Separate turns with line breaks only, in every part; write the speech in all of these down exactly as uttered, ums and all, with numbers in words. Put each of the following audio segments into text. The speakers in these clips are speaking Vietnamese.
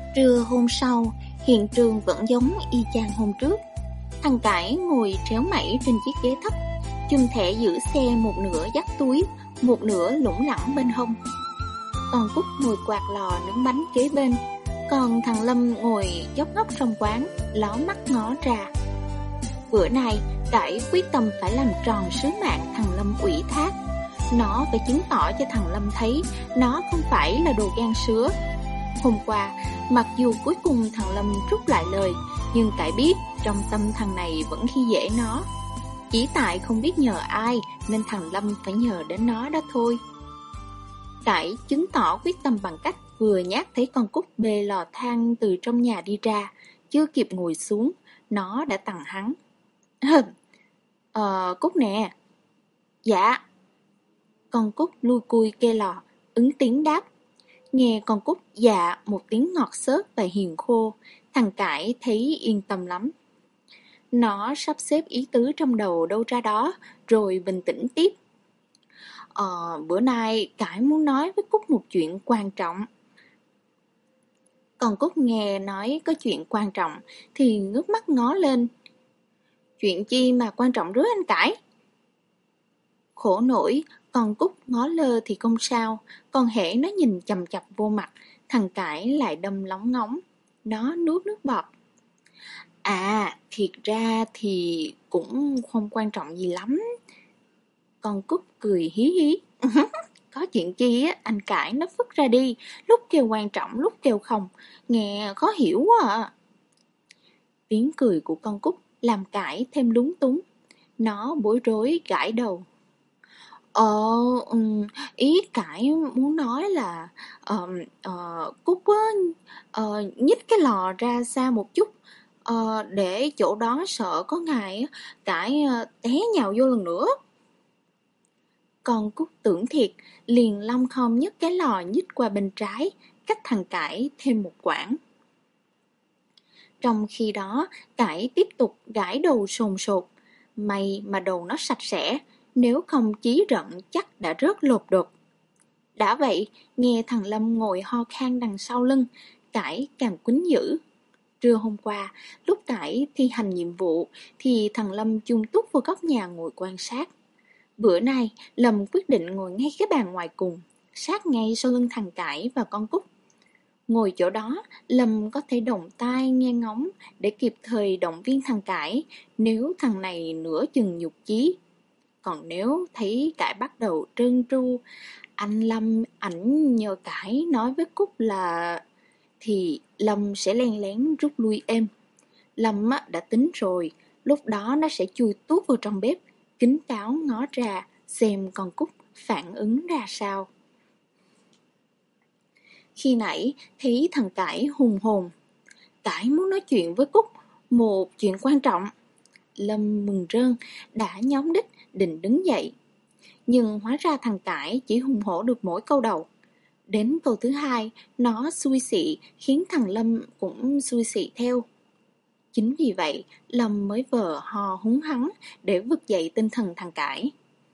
Trưa hôm sau, hiện trường vẫn giống y chang hôm trước. Thằng Cải ngồi tréo mẩy trên chiếc ghế thấp, chum thẻ giữ xe một nửa dắt túi, một nửa lủng lẳng bên hông. Còn Cúc ngồi quạt lò nướng bánh kế bên, còn thằng Lâm ngồi chóp ngóc trong quán, ló mắt ngó ra. Bữa nay, Cải quyết tâm phải làm tròn sứ mạng thằng Lâm ủy thác. Nó phải chứng tỏ cho thằng Lâm thấy nó không phải là đồ gan sứa. Hôm qua, mặc dù cuối cùng thằng Lâm rút lại lời, nhưng Cải biết trong tâm thằng này vẫn khi dễ nó. Chỉ tại không biết nhờ ai nên thằng Lâm phải nhờ đến nó đó thôi. Cải chứng tỏ quyết tâm bằng cách vừa nhát thấy con Cúc bê lò than từ trong nhà đi ra, chưa kịp ngồi xuống, nó đã tằng hắn. Ờ, Cúc nè. Dạ. Con Cúc lui cui kê lò, ứng tiếng đáp. Nghe con Cúc dạ một tiếng ngọt xớt và hiền khô, thằng Cải thấy yên tâm lắm. Nó sắp xếp ý tứ trong đầu đâu ra đó, rồi bình tĩnh tiếp. Ờ, bữa nay Cải muốn nói với Cúc một chuyện quan trọng. Còn Cúc nghe nói có chuyện quan trọng thì ngước mắt ngó lên. Chuyện chi mà quan trọng rứa anh Cải? Khổ nổi, còn Cúc ngó lơ thì không sao, còn hễ nó nhìn chằm chằm vô mặt, thằng Cải lại đâm lóng ngóng. Nó nuốt nước bọt. À, thiệt ra thì cũng không quan trọng gì lắm. Con Cúc cười hí hí. Có chuyện chi á, anh Cải nó phức ra đi, lúc kêu quan trọng, lúc kêu không, nghe khó hiểu quá à. Tiếng cười của con Cúc làm Cải thêm lúng túng. Nó bối rối gãi đầu. Ờ, ý Cải muốn nói là uh, uh, Cúc á, uh, nhích cái lò ra xa một chút, uh, để chỗ đó sợ có ngày Cải uh, té nhào vô lần nữa. Còn Cúc tưởng thiệt, liền long khom nhấc cái lò nhích qua bên trái, cách thằng Cải thêm một quãng. Trong khi đó, Cải tiếp tục gãi đầu sồn sột. May mà đầu nó sạch sẽ, nếu không chí rận chắc đã rớt lột đột. Đã vậy, nghe thằng Lâm ngồi ho khan đằng sau lưng, Cải càng quýnh dữ. Trưa hôm qua, lúc Cải thi hành nhiệm vụ, thì thằng Lâm chung túc vào góc nhà ngồi quan sát. Bữa nay, Lâm quyết định ngồi ngay cái bàn ngoài cùng, sát ngay sau lưng thằng Cải và con Cúc. Ngồi chỗ đó, Lâm có thể động tai nghe ngóng để kịp thời động viên thằng Cải nếu thằng này nửa chừng nhục chí. Còn nếu thấy Cải bắt đầu trơn tru, anh Lâm ảnh nhờ Cải nói với Cúc là... thì Lâm sẽ len lén rút lui êm. Lâm đã tính rồi, lúc đó nó sẽ chui tuốt vào trong bếp, kín đáo ngó ra xem con Cúc phản ứng ra sao. Khi nãy thấy thằng Cải hùng hồn. Cải muốn nói chuyện với Cúc, một chuyện quan trọng. Lâm mừng rơn, đã nhóm đích định đứng dậy. Nhưng hóa ra thằng Cải chỉ hùng hổ được mỗi câu đầu. Đến câu thứ hai, nó xui xị khiến thằng Lâm cũng xui xị theo. Chính vì vậy, Lâm mới vờ ho húng hắng để vực dậy tinh thần thằng Cải.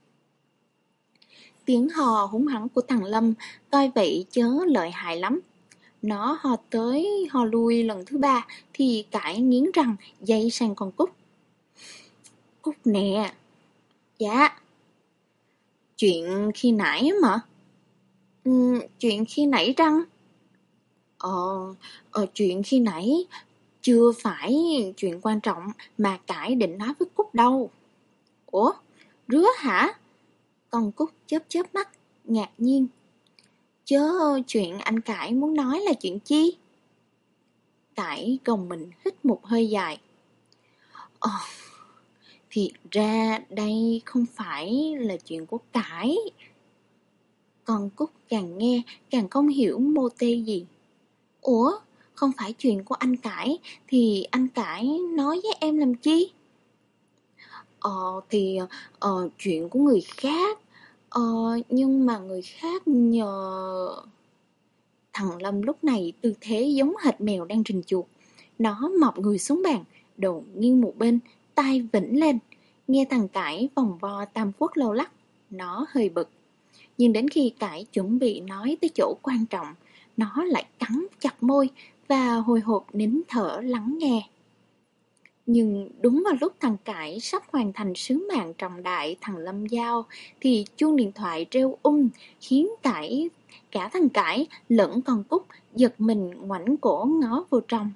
Tiếng hò húng hắng của thằng Lâm coi vậy chớ lợi hại lắm. Nó hò tới hò lui lần thứ ba thì Cải nghiến răng dây sang con Cúc. Cúc nè. Dạ. Chuyện khi nãy mà. Ừ, chuyện khi nãy răng. Ờ, ờ, chuyện khi nãy chưa phải chuyện quan trọng mà Cải định nói với Cúc đâu. Ủa, rứa hả? Con Cúc chớp chớp mắt, ngạc nhiên. Chớ chuyện anh Cải muốn nói là chuyện chi? Cải gồng mình hít một hơi dài. Ờ, thì ra đây không phải là chuyện của Cải. Con Cúc càng nghe càng không hiểu mô tê gì. Ủa, không phải chuyện của anh Cải thì anh Cải nói với em làm chi? Ờ, thì ờ, chuyện của người khác. Ờ, nhưng mà người khác nhờ... Thằng Lâm lúc này tư thế giống hệt mèo đang rình chuột. Nó mọc người xuống bàn, đầu nghiêng một bên, tai vĩnh lên. Nghe thằng Cải vòng vo tam quốc lâu lắc, nó hơi bực. Nhưng đến khi Cải chuẩn bị nói tới chỗ quan trọng, nó lại cắn chặt môi, và hồi hộp nín thở lắng nghe. Nhưng đúng vào lúc thằng Cải sắp hoàn thành sứ mạng trọng đại thằng Lâm giao, thì chuông điện thoại reo ung, khiến Cải, cả thằng Cải lẫn con Cúc giật mình ngoảnh cổ ngó vô trong.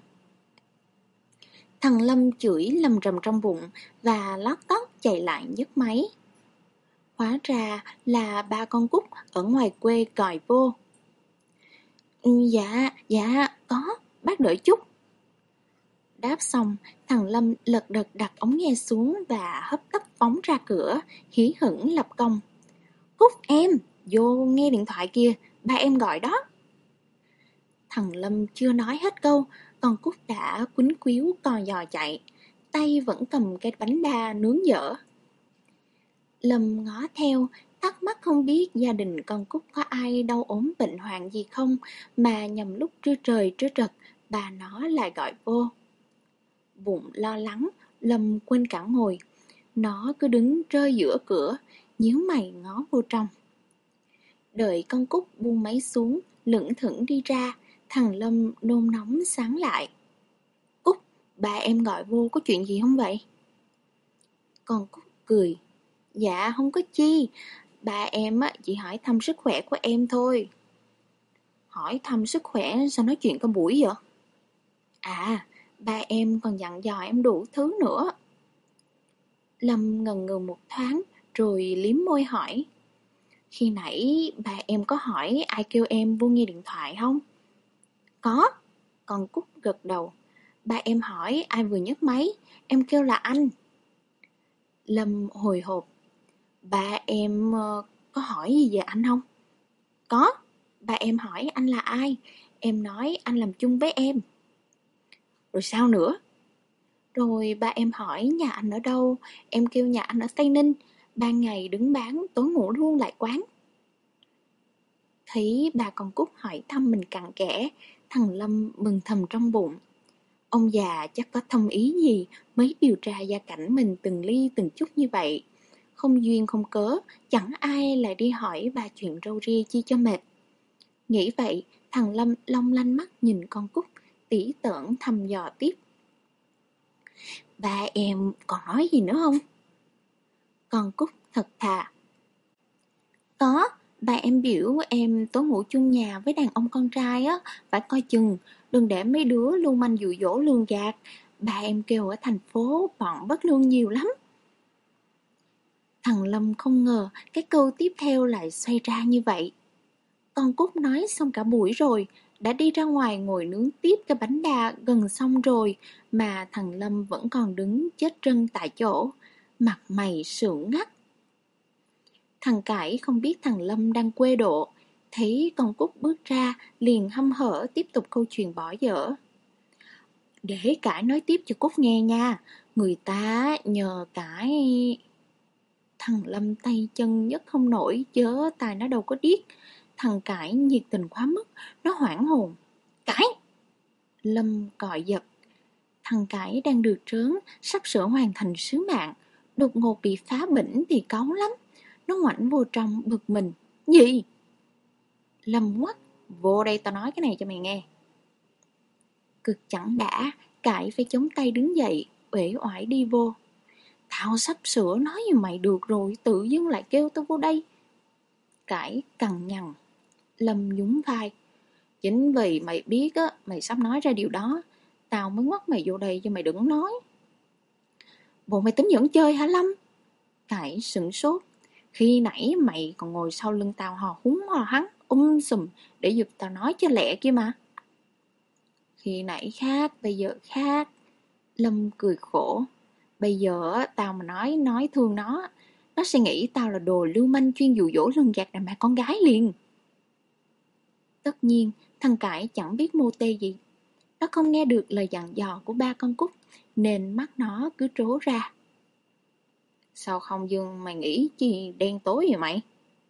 Thằng Lâm chửi lầm rầm trong bụng và lót tót chạy lại nhấc máy. Hóa ra là ba con Cúc ở ngoài quê gọi vô. Dạ, dạ, có, bác đợi chút. Đáp xong, thằng Lâm lật đật đặt ống nghe xuống và hấp tấp phóng ra cửa, hí hửng lập công. Cúc em, vô nghe điện thoại kìa, ba em gọi đó. Thằng Lâm chưa nói hết câu, con Cúc đã quýnh quíu co giò chạy, tay vẫn cầm cái bánh đa nướng dở. Lâm ngó theo, thắc mắc không biết gia đình con Cúc có ai đau ốm bệnh hoạn gì không, mà nhằm lúc trưa trời trưa trật, bà nó lại gọi vô. Bụng lo lắng, Lâm quên cả ngồi. Nó cứ đứng rơi giữa cửa, nhíu mày ngó vô trong. Đợi con Cúc buông máy xuống, lững thững đi ra, thằng Lâm nôn nóng sáng lại. Cúc, ba em gọi vô có chuyện gì không vậy? Con Cúc cười. Dạ không có chi, ba em chỉ hỏi thăm sức khỏe của em thôi. Hỏi thăm sức khỏe sao nói chuyện có buổi vậy? À, ba em còn dặn dò em đủ thứ nữa. Lâm ngần ngừ một thoáng rồi liếm môi hỏi. Khi nãy ba em có hỏi ai kêu em vô nghe điện thoại không? Có, con Cúc gật đầu. Ba em hỏi ai vừa nhấc máy, em kêu là anh. Lâm hồi hộp. Ba em uh, có hỏi gì về anh không? Có, ba em hỏi anh là ai, em nói anh làm chung với em. Rồi sao nữa? Rồi ba em hỏi nhà anh ở đâu, em kêu nhà anh ở Tây Ninh, ban ngày đứng bán, tối ngủ luôn lại quán. Thấy bà con Cúc hỏi thăm mình cặn kẽ, thằng Lâm mừng thầm trong bụng. Ông già chắc có thâm ý gì mới điều tra gia cảnh mình từng ly từng chút như vậy. Không duyên không cớ, chẳng ai lại đi hỏi bà chuyện râu ria chi cho mệt. Nghĩ vậy, thằng Lâm long lanh mắt nhìn con Cúc, tỉ tởn thầm dò tiếp. Ba em còn nói gì nữa không? Con Cúc thật thà. Có, ba em biểu em tối ngủ chung nhà với đàn ông con trai á, phải coi chừng, đừng để mấy đứa lưu manh dụ dỗ lường gạt. Ba em kêu ở thành phố bọn bất lương nhiều lắm. Thằng Lâm không ngờ cái câu tiếp theo lại xoay ra như vậy. Con Cúc nói xong cả buổi rồi, đã đi ra ngoài ngồi nướng tiếp cái bánh đa gần xong rồi, mà thằng Lâm vẫn còn đứng chết trân tại chỗ, mặt mày sượng ngắt. Thằng Cải không biết thằng Lâm đang quê độ, thấy con Cúc bước ra, liền hăm hở tiếp tục câu chuyện bỏ dở. Để Cải nói tiếp cho Cúc nghe nha, người ta nhờ Cải... Thằng Lâm tay chân nhất không nổi, chớ tài nó đâu có điếc. Thằng Cải nhiệt tình quá mức, nó hoảng hồn. Cải! Lâm gọi giật. Thằng Cải đang được trớn, sắp sửa hoàn thành sứ mạng, đột ngột bị phá bỉnh thì cáu lắm. Nó ngoảnh vô trong bực mình. Gì? Lâm ngoắt. Vô đây tao nói cái này cho mày nghe. Cực chẳng đã, Cải phải chống tay đứng dậy, uể oải đi vô. Tao sắp sửa nói với mày được rồi, tự dưng lại kêu tao vô đây. Cải cằn nhằn. Lâm nhún vai. Chính vì mày biết á, mày sắp nói ra điều đó, tao mới ngoắt mày vô đây cho mày đừng nói. Bộ mày tính dẫn chơi hả Lâm? Cải sửng sốt. Khi nãy mày còn ngồi sau lưng tao hò húng hò hắng, um sùm để giùm tao nói cho lẹ kia mà. Khi nãy khác, bây giờ khác. Lâm cười khổ. Bây giờ tao mà nói nói thương nó, nó sẽ nghĩ tao là đồ lưu manh chuyên dụ dỗ lường gạt đàn bà con gái liền. Tất nhiên, thằng Cải chẳng biết mô tê gì. Nó không nghe được lời dặn dò của ba con Cúc, nên mắt nó cứ trố ra. Sao không dưng mày nghĩ chi đen tối vậy mày?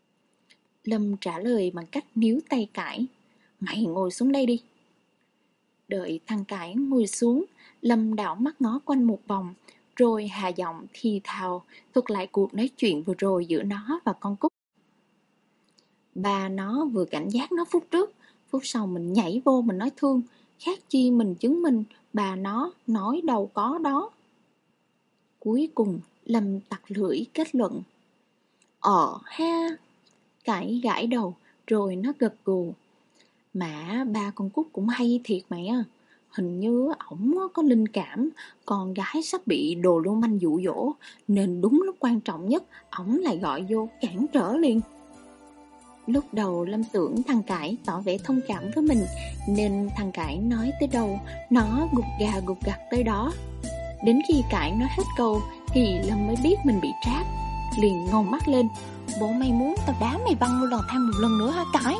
Lâm trả lời bằng cách níu tay Cải. Mày ngồi xuống đây đi. Đợi thằng Cải ngồi xuống, Lâm đảo mắt ngó quanh một vòng, rồi hạ giọng thì thào thuật lại cuộc nói chuyện vừa rồi giữa nó và con Cúc. Ba nó vừa cảnh giác nó phút trước, phút sau mình nhảy vô mình nói thương, khác chi mình chứng minh bà nó nói đâu có đó. Cuối cùng Lâm tặc lưỡi kết luận. Ờ ha. Cải gãi đầu rồi nó gật gù. Mà ba con Cúc cũng hay thiệt mẹ. Hình như ổng có linh cảm con gái sắp bị đồ lưu manh dụ dỗ, nên đúng lúc quan trọng nhất ổng lại gọi vô cản trở liền. Lúc đầu Lâm tưởng thằng Cải tỏ vẻ thông cảm với mình, nên thằng Cải nói tới đâu nó gục gà gục gặt tới đó. Đến khi Cải nói hết câu thì Lâm mới biết mình bị tráp, liền ngông mắt lên. Bộ mày muốn tao đá mày văng lên đầu thang một lần nữa hả Cải?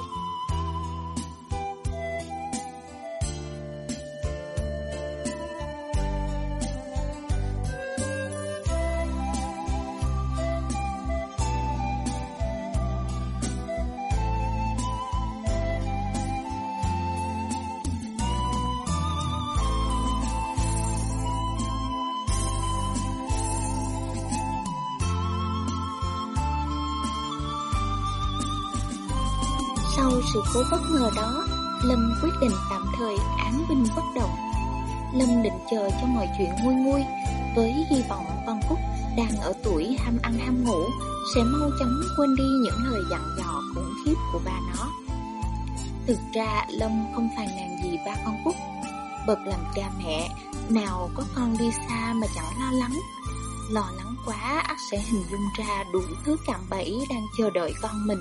Sau sự cố bất ngờ đó, Lâm quyết định tạm thời án binh bất động. Lâm định chờ cho mọi chuyện nguôi nguôi, với hy vọng con Cúc đang ở tuổi ham ăn ham ngủ sẽ mau chóng quên đi những lời dặn dò khủng khiếp của bà nó. Thực ra Lâm không phàn nàn gì ba con Cúc. Bậc làm cha mẹ, nào có con đi xa mà chẳng lo lắng. Lo lắng quá ắt sẽ hình dung ra đủ thứ cạm bẫy đang chờ đợi con mình.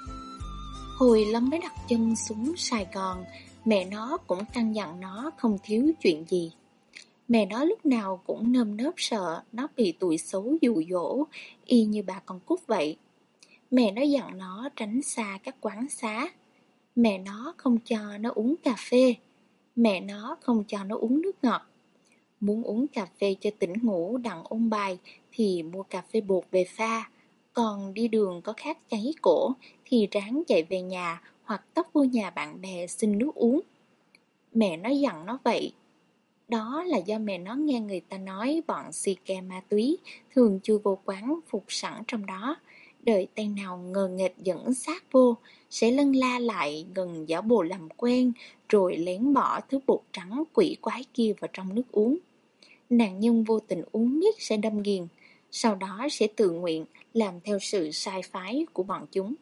Hồi Lâm mới đặt chân xuống Sài Gòn, mẹ nó cũng căn dặn nó không thiếu chuyện gì. Mẹ nó lúc nào cũng nơm nớp sợ nó bị tụi xấu dụ dỗ, y như bà con Cúc vậy. Mẹ nó dặn nó tránh xa các quán xá. Mẹ nó không cho nó uống cà phê. Mẹ nó không cho nó uống nước ngọt. Muốn uống cà phê cho tỉnh ngủ đặng ôn bài thì mua cà phê bột về pha. Còn đi đường có khát cháy cổ thì ráng chạy về nhà hoặc tấp vô nhà bạn bè xin nước uống. Mẹ nó dặn nó vậy. Đó là do mẹ nó nghe người ta nói bọn xì ke ma túy thường chui vô quán phục sẵn trong đó, đợi tay nào ngờ nghệch dẫn xác vô, sẽ lân la lại gần giả bộ làm quen, rồi lén bỏ thứ bột trắng quỷ quái kia vào trong nước uống. Nạn nhân vô tình uống miết sẽ đâm nghiền, sau đó sẽ tự nguyện làm theo sự sai phái của bọn chúng.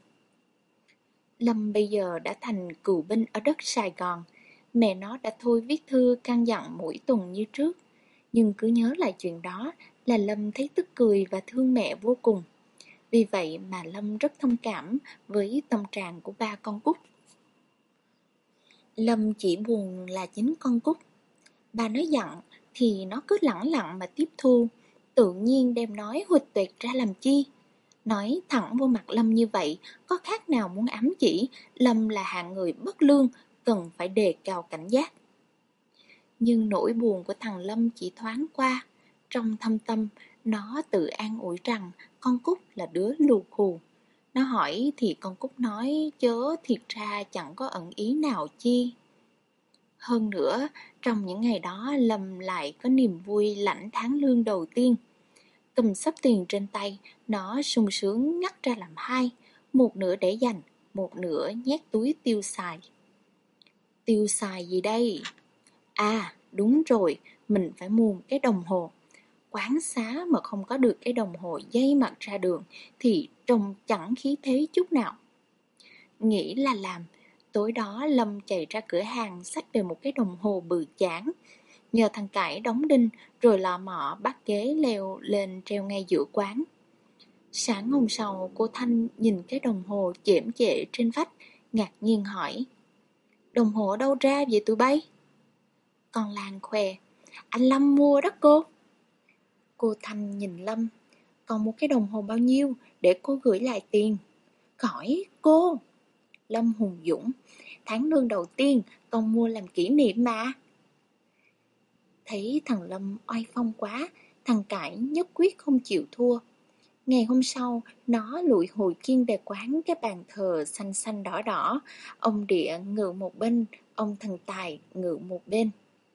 Lâm bây giờ đã thành cựu binh ở đất Sài Gòn. Mẹ nó đã thôi viết thư căn dặn mỗi tuần như trước. Nhưng cứ nhớ lại chuyện đó là Lâm thấy tức cười và thương mẹ vô cùng. Vì vậy mà Lâm rất thông cảm với tâm trạng của ba con Cúc. Lâm chỉ buồn là chính con Cúc. Bà nói dặn thì nó cứ lẳng lặng mà tiếp thu, tự nhiên đem nói huỵch toẹt ra làm chi. Nói thẳng vô mặt Lâm như vậy có khác nào muốn ám chỉ Lâm là hạng người bất lương, cần phải đề cao cảnh giác. Nhưng nỗi buồn của thằng Lâm chỉ thoáng qua. Trong thâm tâm, nó tự an ủi rằng con Cúc là đứa lù khù. Nó hỏi thì con Cúc nói chớ thiệt ra chẳng có ẩn ý nào chi. Hơn nữa, trong những ngày đó Lâm lại có niềm vui lãnh tháng lương đầu tiên. Cầm xấp tiền trên tay, nó sung sướng ngắt ra làm hai, một nửa để dành, một nửa nhét túi tiêu xài. Tiêu xài gì đây? À, đúng rồi, mình phải mua một cái đồng hồ. Quán xá mà không có được cái đồng hồ dây mặt ra đường thì trông chẳng khí thế chút nào. Nghĩ là làm, tối đó Lâm chạy ra cửa hàng xách về một cái đồng hồ bự chảng. Nhờ thằng Cải đóng đinh rồi lò mọ bắt ghế leo lên treo ngay giữa quán. Sáng hôm sau cô Thanh nhìn cái đồng hồ chễm chệ trên vách, ngạc nhiên hỏi: Đồng hồ ở đâu ra vậy tụi bay? Con Lan khoe: Anh Lâm mua đó cô. Cô Thanh nhìn Lâm: Còn một cái đồng hồ bao nhiêu để cô gửi lại tiền? Khỏi cô. Lâm hùng dũng: Tháng lương đầu tiên con mua làm kỷ niệm mà. Thấy thằng Lâm oai phong quá, thằng Cải nhất quyết không chịu thua. Ngày hôm sau, nó lụi hồi kiên về quán cái bàn thờ xanh xanh đỏ đỏ. Ông Địa ngự một bên, ông thần Tài ngự một bên.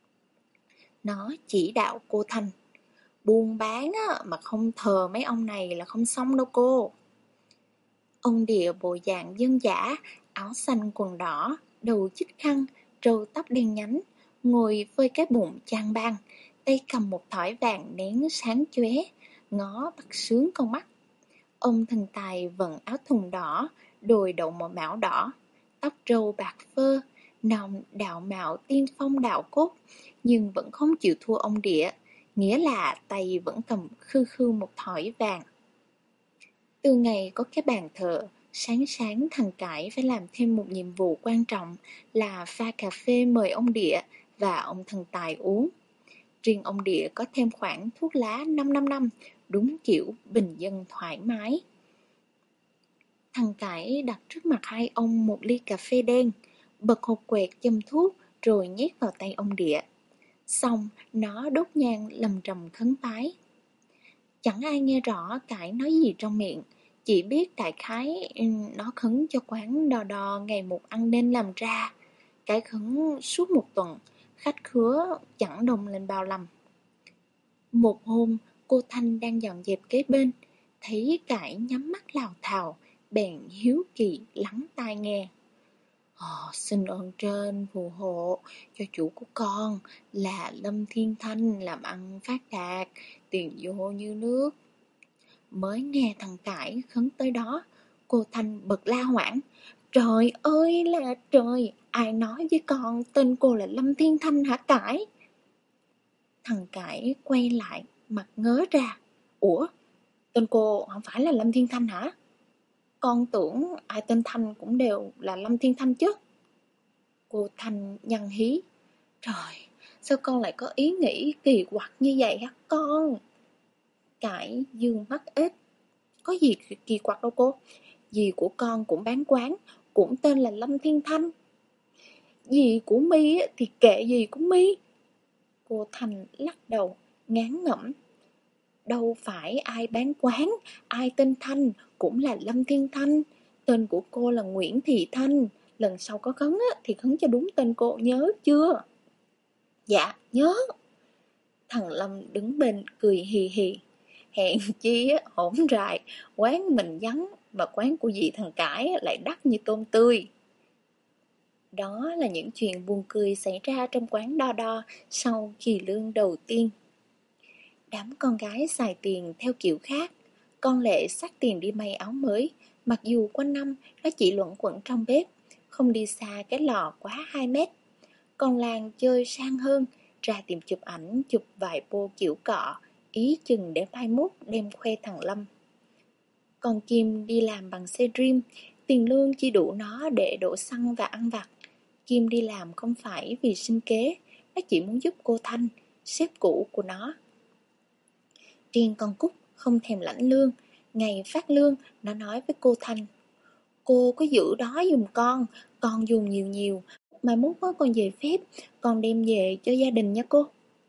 Nó chỉ đạo cô Thanh: Buôn bán á, mà không thờ mấy ông này là không xong đâu cô. Ông Địa bộ dạng dân dã, áo xanh quần đỏ, đầu chích khăn, râu tóc đen nhánh, ngồi phơi cái bụng chan ban, tay cầm một thỏi vàng nén sáng chóe, ngó bắt sướng con mắt. Ông thần tài vận áo thun đỏ, đồi đậu màu mão đỏ, tóc râu bạc phơ, nòng đạo mạo tiên phong đạo cốt, nhưng vẫn không chịu thua ông Địa, nghĩa là tay vẫn cầm khư khư một thỏi vàng. Từ ngày có cái bàn thờ, sáng sáng thằng Cải phải làm thêm một nhiệm vụ quan trọng là pha cà phê mời ông Địa và ông thần tài uống. Riêng ông Địa có thêm khoản thuốc lá năm năm năm, đúng kiểu bình dân thoải mái. Thằng Cải đặt trước mặt hai ông một ly cà phê đen, bật hộp quẹt châm thuốc rồi nhét vào tay ông Địa. Xong, nó đốt nhang lầm rầm khấn vái. Chẳng ai nghe rõ Cải nói gì trong miệng, chỉ biết đại khái nó khấn cho quán đò đò ngày một ăn nên làm ra. Cái khấn suốt một tuần, khách khứa chẳng đồng lên bao lầm. Một hôm, cô Thanh đang dọn dẹp kế bên, thấy Cải nhắm mắt lào thào, bèn hiếu kỳ lắng tai nghe. Ờ, xin ơn trên phù hộ cho chủ của con là Lâm Thiên Thanh làm ăn phát đạt, tiền vô như nước. Mới nghe thằng Cải khấn tới đó, cô Thanh bật la hoảng. Trời ơi là trời, ai nói với con tên cô là Lâm Thiên Thanh hả Cải? Thằng Cải quay lại, mặt ngớ ra. Ủa, tên cô không phải là Lâm Thiên Thanh hả? Con tưởng ai tên Thanh cũng đều là Lâm Thiên Thanh chứ. Cô Thanh nhăn hí. Trời, sao con lại có ý nghĩ kỳ quặc như vậy hả con? Cải dương mắt ếch. Có gì kỳ quặc đâu cô. Dì của con cũng bán quán, cũng tên là Lâm Thiên Thanh. Dì của My thì kệ dì của My. Cô Thanh lắc đầu, ngán ngẩm. Đâu phải ai bán quán, ai tên Thanh cũng là Lâm Thiên Thanh. Tên của cô là Nguyễn Thị Thanh. Lần sau có khấn á, thì khấn cho đúng tên cô, nhớ chưa? Dạ, nhớ. Thằng Lâm đứng bên cười hì hì. Hèn chi á, hổn rại, quán mình vắng mà quán của dì thằng Cải lại đắt như tôm tươi. Đó là những chuyện buồn cười xảy ra trong quán đo đo sau kỳ lương đầu tiên. Đám con gái xài tiền theo kiểu khác. Con Lệ xách tiền đi may áo mới, mặc dù quanh năm nó chỉ luẩn quẩn trong bếp, không đi xa cái lò quá hai mét. Con Lan chơi sang hơn, ra tìm chụp ảnh, chụp vài bô kiểu cọ, ý chừng để mai mốt đem khoe thằng Lâm. Còn Kim đi làm bằng xe Dream, tiền lương chỉ đủ nó để đổ xăng và ăn vặt. Kim đi làm không phải vì sinh kế, nó chỉ muốn giúp cô Thanh, sếp cũ của nó. Riêng con Cúc không thèm lãnh lương, ngày phát lương nó nói với cô Thanh. Cô có giữ đó giùm con, con dùng nhiều nhiều, mai mốt có con về phép, con đem về cho gia đình nha cô.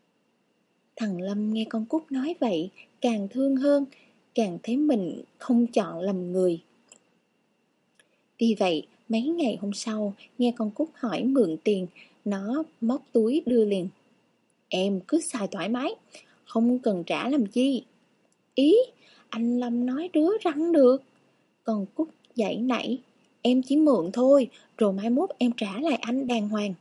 Thằng Lâm nghe con Cúc nói vậy, càng thương hơn, càng thấy mình không chọn lầm người. Vì vậy, mấy ngày hôm sau, nghe con Cúc hỏi mượn tiền, nó móc túi đưa liền. Em cứ xài thoải mái, không cần trả làm chi. Ý, anh Lâm nói đứa răng được. Con Cúc dãy nảy. Em chỉ mượn thôi, rồi mai mốt em trả lại anh đàng hoàng.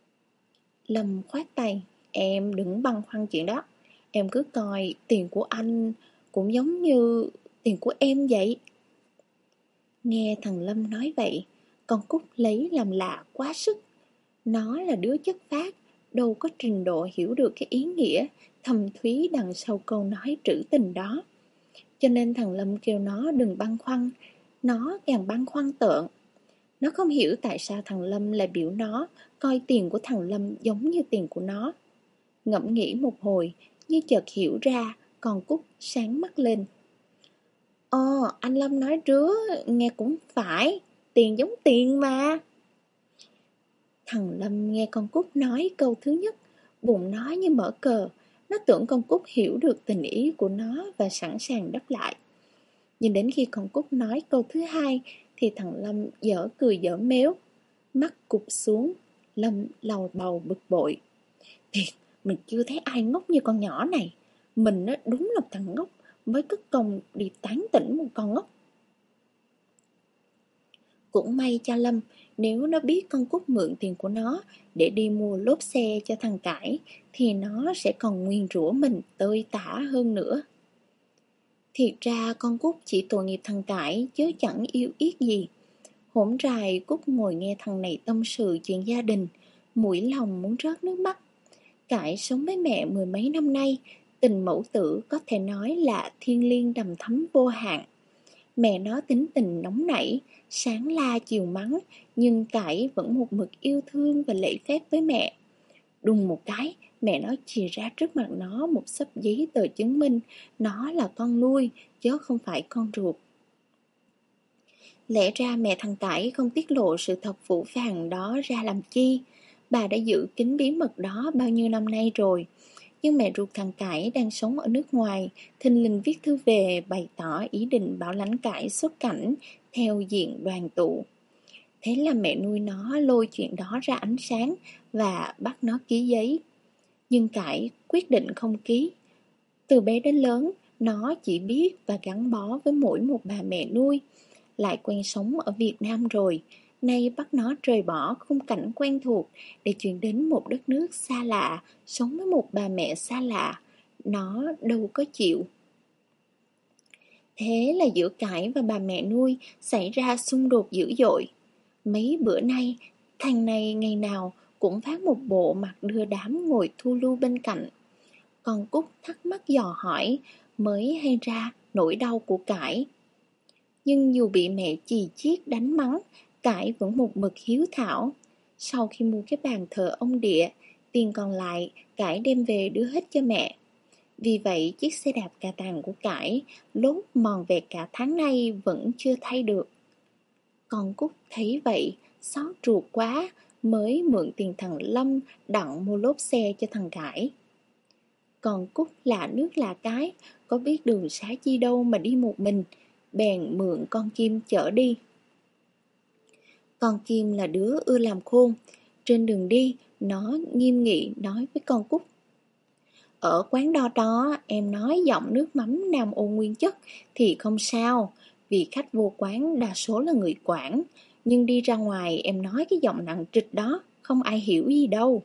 Lâm khoát tay. Em đừng băn khoăn chuyện đó. Em cứ coi tiền của anh cũng giống như tiền của em vậy. Nghe thằng Lâm nói vậy, con Cúc lấy làm lạ quá sức. Nó là đứa chất phác, đâu có trình độ hiểu được cái ý nghĩa thầm thúy đằng sau câu nói trữ tình đó. Cho nên thằng Lâm kêu nó đừng băn khoăn, nó càng băn khoăn tợn. Nó không hiểu tại sao thằng Lâm lại biểu nó coi tiền của thằng Lâm giống như tiền của nó. Ngẫm nghĩ một hồi, như chợt hiểu ra, con Cúc sáng mắt lên. Ồ, anh Lâm nói rứa, nghe cũng phải, tiền giống tiền mà. Thằng Lâm nghe con Cúc nói câu thứ nhất, bụng nó như mở cờ. Nó tưởng con Cúc hiểu được tình ý của nó và sẵn sàng đáp lại. Nhưng đến khi con Cúc nói câu thứ hai, thì thằng Lâm dở cười dở méo. Mắt cụp xuống, Lâm lầu bầu bực bội. Thiệt, mình chưa thấy ai ngốc như con nhỏ này. Mình á, đúng là thằng ngốc, mới cất công đi tán tỉnh một con ngốc. Cũng may cho Lâm, nếu nó biết con Cúc mượn tiền của nó để đi mua lốp xe cho thằng Cải, thì nó sẽ còn nguyền rủa mình tơi tả hơn nữa. Thiệt ra con Cúc chỉ tội nghiệp thằng Cải chứ chẳng yêu yết gì. Hổn rày Cúc ngồi nghe thằng này tâm sự chuyện gia đình, mũi lòng muốn rớt nước mắt. Cải sống với mẹ mười mấy năm nay, tình mẫu tử có thể nói là thiêng liêng đầm thắm vô hạn. Mẹ nó tính tình nóng nảy, sáng la chiều mắng, nhưng Cải vẫn một mực yêu thương và lễ phép với mẹ. Đùng một cái, mẹ nó chìa ra trước mặt nó một xấp giấy tờ chứng minh nó là con nuôi, chứ không phải con ruột. Lẽ ra mẹ thằng Cải không tiết lộ sự thật phũ phàng đó ra làm chi. Bà đã giữ kín bí mật đó bao nhiêu năm nay rồi. Nhưng mẹ ruột thằng Cải đang sống ở nước ngoài, thình lình viết thư về bày tỏ ý định bảo lãnh Cải xuất cảnh theo diện đoàn tụ. Thế là mẹ nuôi nó lôi chuyện đó ra ánh sáng và bắt nó ký giấy. Nhưng Cải quyết định không ký. Từ bé đến lớn, nó chỉ biết và gắn bó với mỗi một bà mẹ nuôi. Lại quen sống ở Việt Nam rồi, nay bắt nó rời bỏ khung cảnh quen thuộc để chuyển đến một đất nước xa lạ, sống với một bà mẹ xa lạ. Nó đâu có chịu. Thế là giữa Cải và bà mẹ nuôi xảy ra xung đột dữ dội. Mấy bữa nay, thằng này ngày nào cũng phát một bộ mặt đưa đám ngồi thu lưu bên cạnh. Còn Cúc thắc mắc dò hỏi mới hay ra nỗi đau của Cải. Nhưng dù bị mẹ chì chiết đánh mắng, Cải vẫn một mực hiếu thảo. Sau khi mua cái bàn thờ ông địa, tiền còn lại Cải đem về đưa hết cho mẹ. Vì vậy chiếc xe đạp cà tàng của Cải lốt mòn vẹt cả tháng nay vẫn chưa thay được. Còn Cúc thấy vậy, xót ruột quá, mới mượn tiền thằng Lâm đặng mua lốp xe cho thằng Cải. Còn Cúc lạ nước lạ cái, có biết đường xá chi đâu mà đi một mình, bèn mượn con Kim chở đi. Con Kim là đứa ưa làm khôn. Trên đường đi, nó nghiêm nghị nói với con Cúc: ở quán đo đó em nói giọng nước mắm Nam Ôn nguyên chất thì không sao, vì khách vô quán đa số là người Quảng. Nhưng đi ra ngoài em nói cái giọng nặng trịch đó, không ai hiểu gì đâu.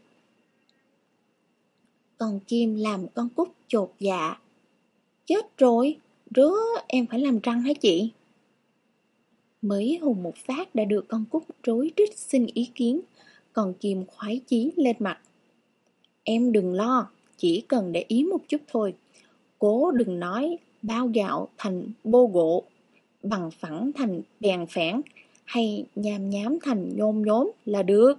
Con Kim làm con Cúc chột dạ: chết rồi, rứa em phải làm răng hả chị? Mới hùng một phát đã được con Cúc rối rít xin ý kiến. Còn Kim khoái chí lên mặt: em đừng lo, chỉ cần để ý một chút thôi. Cố đừng nói bao gạo thành bô gỗ, bằng phẳng thành bèn phẽn, hay nhàm nhám thành nhôm nhốm là được.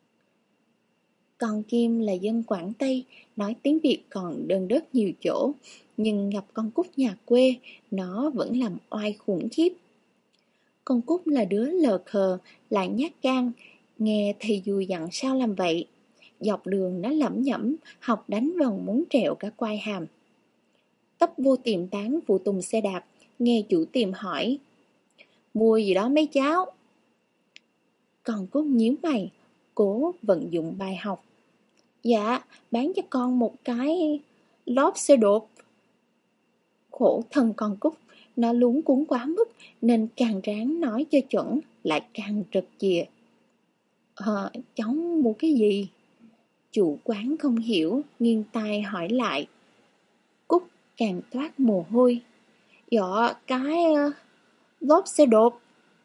Con Kim là dân Quảng Tây, nói tiếng Việt còn đơn đất nhiều chỗ, nhưng gặp con Cúc nhà quê, nó vẫn làm oai khủng khiếp. Con Cúc là đứa lờ khờ, lại nhát gan, nghe thầy dùi dặn sao làm vậy. Dọc đường nó lẩm nhẩm, học đánh vần muốn trẹo cả quai hàm. Tấp vô tiệm bán phụ tùng xe đạp, nghe chủ tiệm hỏi: mua gì đó mấy cháu? Con Cúc nhíu mày, cố vận dụng bài học: dạ, bán cho con một cái lốp xe đột. Khổ thân con Cúc, nó luống cuống quá mức nên càng ráng nói cho chuẩn, lại càng trật chìa. Ờ, cháu mua cái gì? Chủ quán không hiểu, nghiêng tai hỏi lại. Cúc càng toát mồ hôi: dạ, cái uh, lốp xe đột.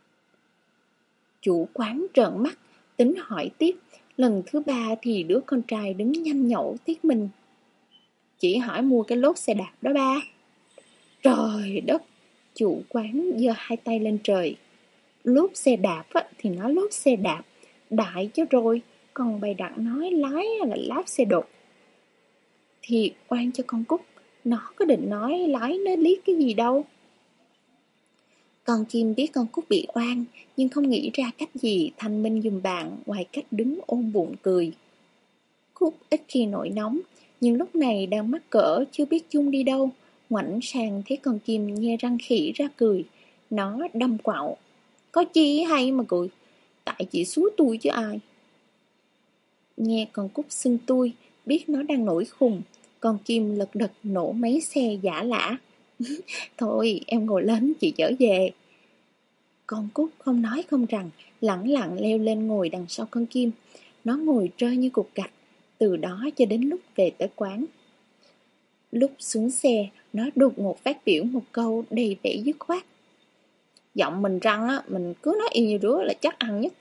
Chủ quán trợn mắt, tính hỏi tiếp. Lần thứ ba thì đứa con trai đứng nhanh nhẩu tiết mình: chỉ hỏi mua cái lốp xe đạp đó ba. Trời đất! Chủ quán giơ hai tay lên trời: lốp xe đạp á, thì nó lốp xe đạp đại chứ rồi, còn bày đặt nói lái là láp xe đột. Thì oan cho con Cúc, nó có định nói lái nó liếc cái gì đâu. Con Kim biết con Cúc bị oan, nhưng không nghĩ ra cách gì thanh minh giùm bạn ngoài cách đứng ôm bụng cười. Cúc ít khi nổi nóng, nhưng lúc này đang mắc cỡ chưa biết chung đi đâu. Ngoảnh sang thấy con Kim nhe răng khỉ ra cười. Nó đâm quạo: có chi hay mà cười, tại chị xúi tôi chứ ai. Nghe con Cúc xưng tôi, biết nó đang nổi khùng. Con Kim lật đật nổ máy xe giả lả: thôi em ngồi lên chị chở về. Con Cúc không nói không rằng, lẳng lặng leo lên ngồi đằng sau con Kim. Nó ngồi trơ như cục gạch, từ đó cho đến lúc về tới quán. Lúc xuống xe, nó đột ngột phát biểu một câu đầy vẻ dứt khoát. Giọng mình răng á, mình cứ nói y như đứa là chắc ăn nhất.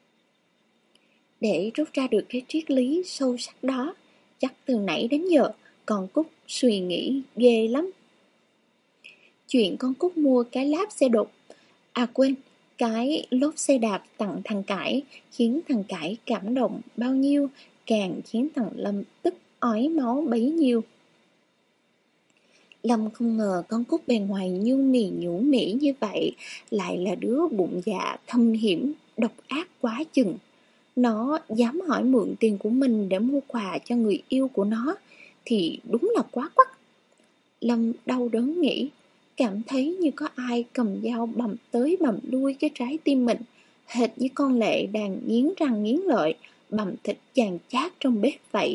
Để rút ra được cái triết lý sâu sắc đó, chắc từ nãy đến giờ con Cúc suy nghĩ ghê lắm. Chuyện con Cúc mua cái láp xe đột, à quên, cái lốp xe đạp tặng thằng Cải khiến thằng Cải cảm động bao nhiêu, càng khiến thằng Lâm tức ói máu bấy nhiêu. Lâm không ngờ con Cúc bề ngoài nhu mì nhũ mĩ như vậy lại là đứa bụng dạ thâm hiểm, độc ác quá chừng. Nó dám hỏi mượn tiền của mình để mua quà cho người yêu của nó thì đúng là quá quắc. Lâm đau đớn nghĩ, cảm thấy như có ai cầm dao bầm tới bầm lui cái trái tim mình, hệt như con lệ đang nghiến răng nghiến lợi, bầm thịt chàng chát trong bếp vậy.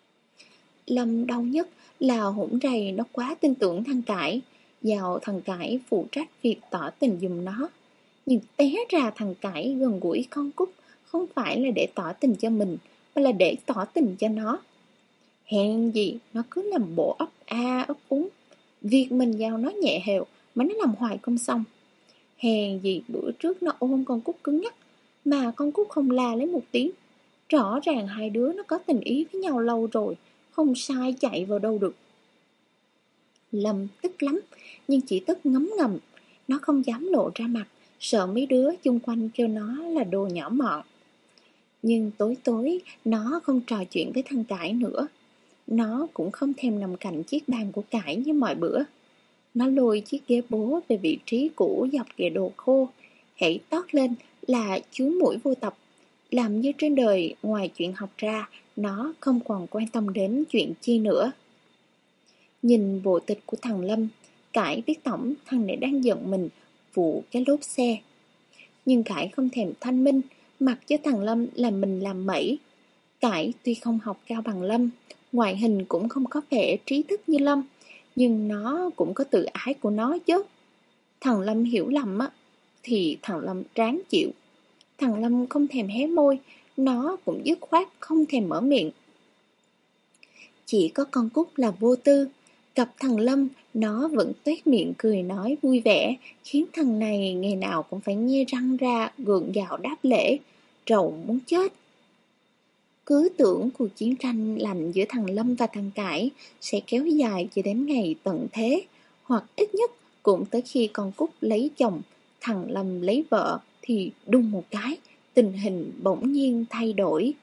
Lâm đau nhất là hỗn rầy nó quá tin tưởng thằng Cải, giao thằng Cải phụ trách việc tỏ tình giùm nó. Nhưng té ra thằng Cải gần gũi con Cúc không phải là để tỏ tình cho mình, mà là để tỏ tình cho nó. Hèn gì nó cứ làm bộ ấp a ấp úng. Việc mình giao nó nhẹ hều mà nó làm hoài không xong. Hèn gì bữa trước nó ôm con Cúc cứng nhắc, mà con Cúc không la lấy một tiếng. Rõ ràng hai đứa nó có tình ý với nhau lâu rồi, không sai chạy vào đâu được. Lâm tức lắm, nhưng chỉ tức ngấm ngầm. Nó không dám lộ ra mặt, sợ mấy đứa chung quanh kêu nó là đồ nhỏ mọn. Nhưng tối tối nó không trò chuyện với thằng Cải nữa. Nó cũng không thèm nằm cạnh chiếc bàn của Cải như mọi bữa. Nó lôi chiếc ghế bố về vị trí cũ dọc kệ đồ khô, hãy tót lên là chú muỗi vô tập. Làm như trên đời ngoài chuyện học ra, nó không còn quan tâm đến chuyện chi nữa. Nhìn bộ tịch của thằng Lâm, Cải biết tổng thằng này đang giận mình vụ cái lốp xe. Nhưng Cải không thèm thanh minh, mặc cho thằng Lâm là mình làm mẩy. Cải tuy không học cao bằng Lâm, ngoại hình cũng không có vẻ trí thức như Lâm, nhưng nó cũng có tự ái của nó chứ. Thằng Lâm hiểu lầm á, thì thằng Lâm ráng chịu. Thằng Lâm không thèm hé môi, nó cũng dứt khoát không thèm mở miệng. Chỉ có con Cúc là vô tư. Gặp thằng Lâm, nó vẫn tuét miệng cười nói vui vẻ, khiến thằng này ngày nào cũng phải nhe răng ra gượng gạo đáp lễ, rầu muốn chết. Cứ tưởng cuộc chiến tranh lạnh giữa thằng Lâm và thằng Cải sẽ kéo dài cho đến ngày tận thế, hoặc ít nhất cũng tới khi con Cúc lấy chồng, thằng Lâm lấy vợ, thì đùng một cái, tình hình bỗng nhiên thay đổi.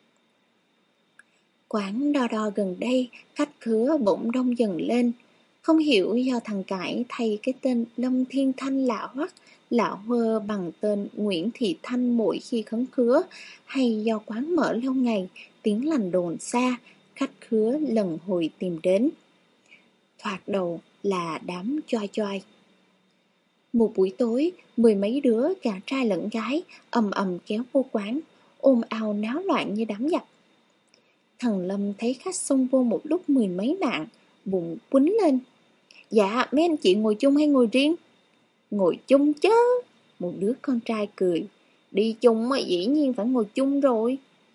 Quán đo đo gần đây, khách khứa bỗng đông dần lên. Không hiểu do thằng Cải thay cái tên Lâm Thiên Thanh lạ hoắc, lạ hơ bằng tên Nguyễn Thị Thanh mỗi khi khấn khứa, hay do quán mở lâu ngày, tiếng lành đồn xa, khách khứa lần hồi tìm đến. Thoạt đầu là đám choai choai. Một buổi tối, mười mấy đứa cả trai lẫn gái ầm ầm kéo vô quán, ôm ào náo loạn như đám giặc. Thằng Lâm thấy khách xông vô một lúc mười mấy mạng, bụng quýnh lên. Dạ, mấy anh chị ngồi chung hay ngồi riêng? Ngồi chung chứ. Một đứa con trai cười. Đi chung mà dĩ nhiên phải ngồi chung rồi.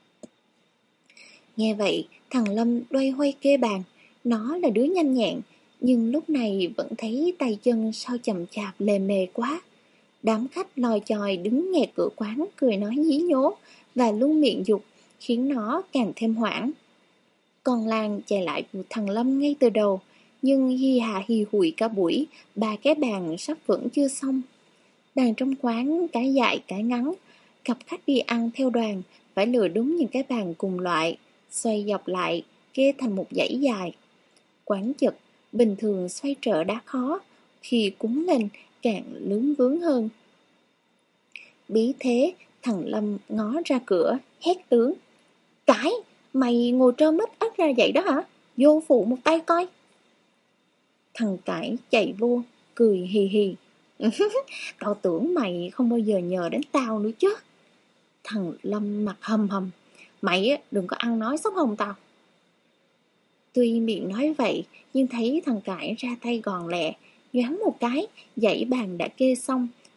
Nghe vậy, thằng Lâm loay hoay kê bàn. Nó là đứa nhanh nhẹn, nhưng lúc này vẫn thấy tay chân sao chậm chạp lề mề quá. Đám khách lòi chòi đứng nghe cửa quán cười nói nhí nhố và luôn miệng dục, khiến nó càng thêm hoảng. Con Lan chạy lại vụ thằng Lâm ngay từ đầu, nhưng hi hà hi hụi cả buổi, ba cái bàn sắp vẫn chưa xong. Bàn trong quán cái dại cái ngắn, cặp khách đi ăn theo đoàn phải lựa đúng những cái bàn cùng loại, xoay dọc lại, kê thành một dãy dài. Quán chật, bình thường xoay trở đã khó, khi cuốn lên càng lướng vướng hơn. Bí thế, thằng Lâm ngó ra cửa, hét tướng. Cái, mày ngồi trơ mắt ếch ra vậy đó hả? Vô phụ một tay coi. Thằng Cải chạy vô, cười hì hì. Tao tưởng mày không bao giờ nhờ đến tao nữa chứ. Thằng Lâm mặt hầm hầm. Mày đừng có ăn nói xấu hông tao. Tuy miệng nói vậy, nhưng thấy thằng Cải ra tay gòn lẹ, nhoáng một cái, dãy bàn đã kê xong,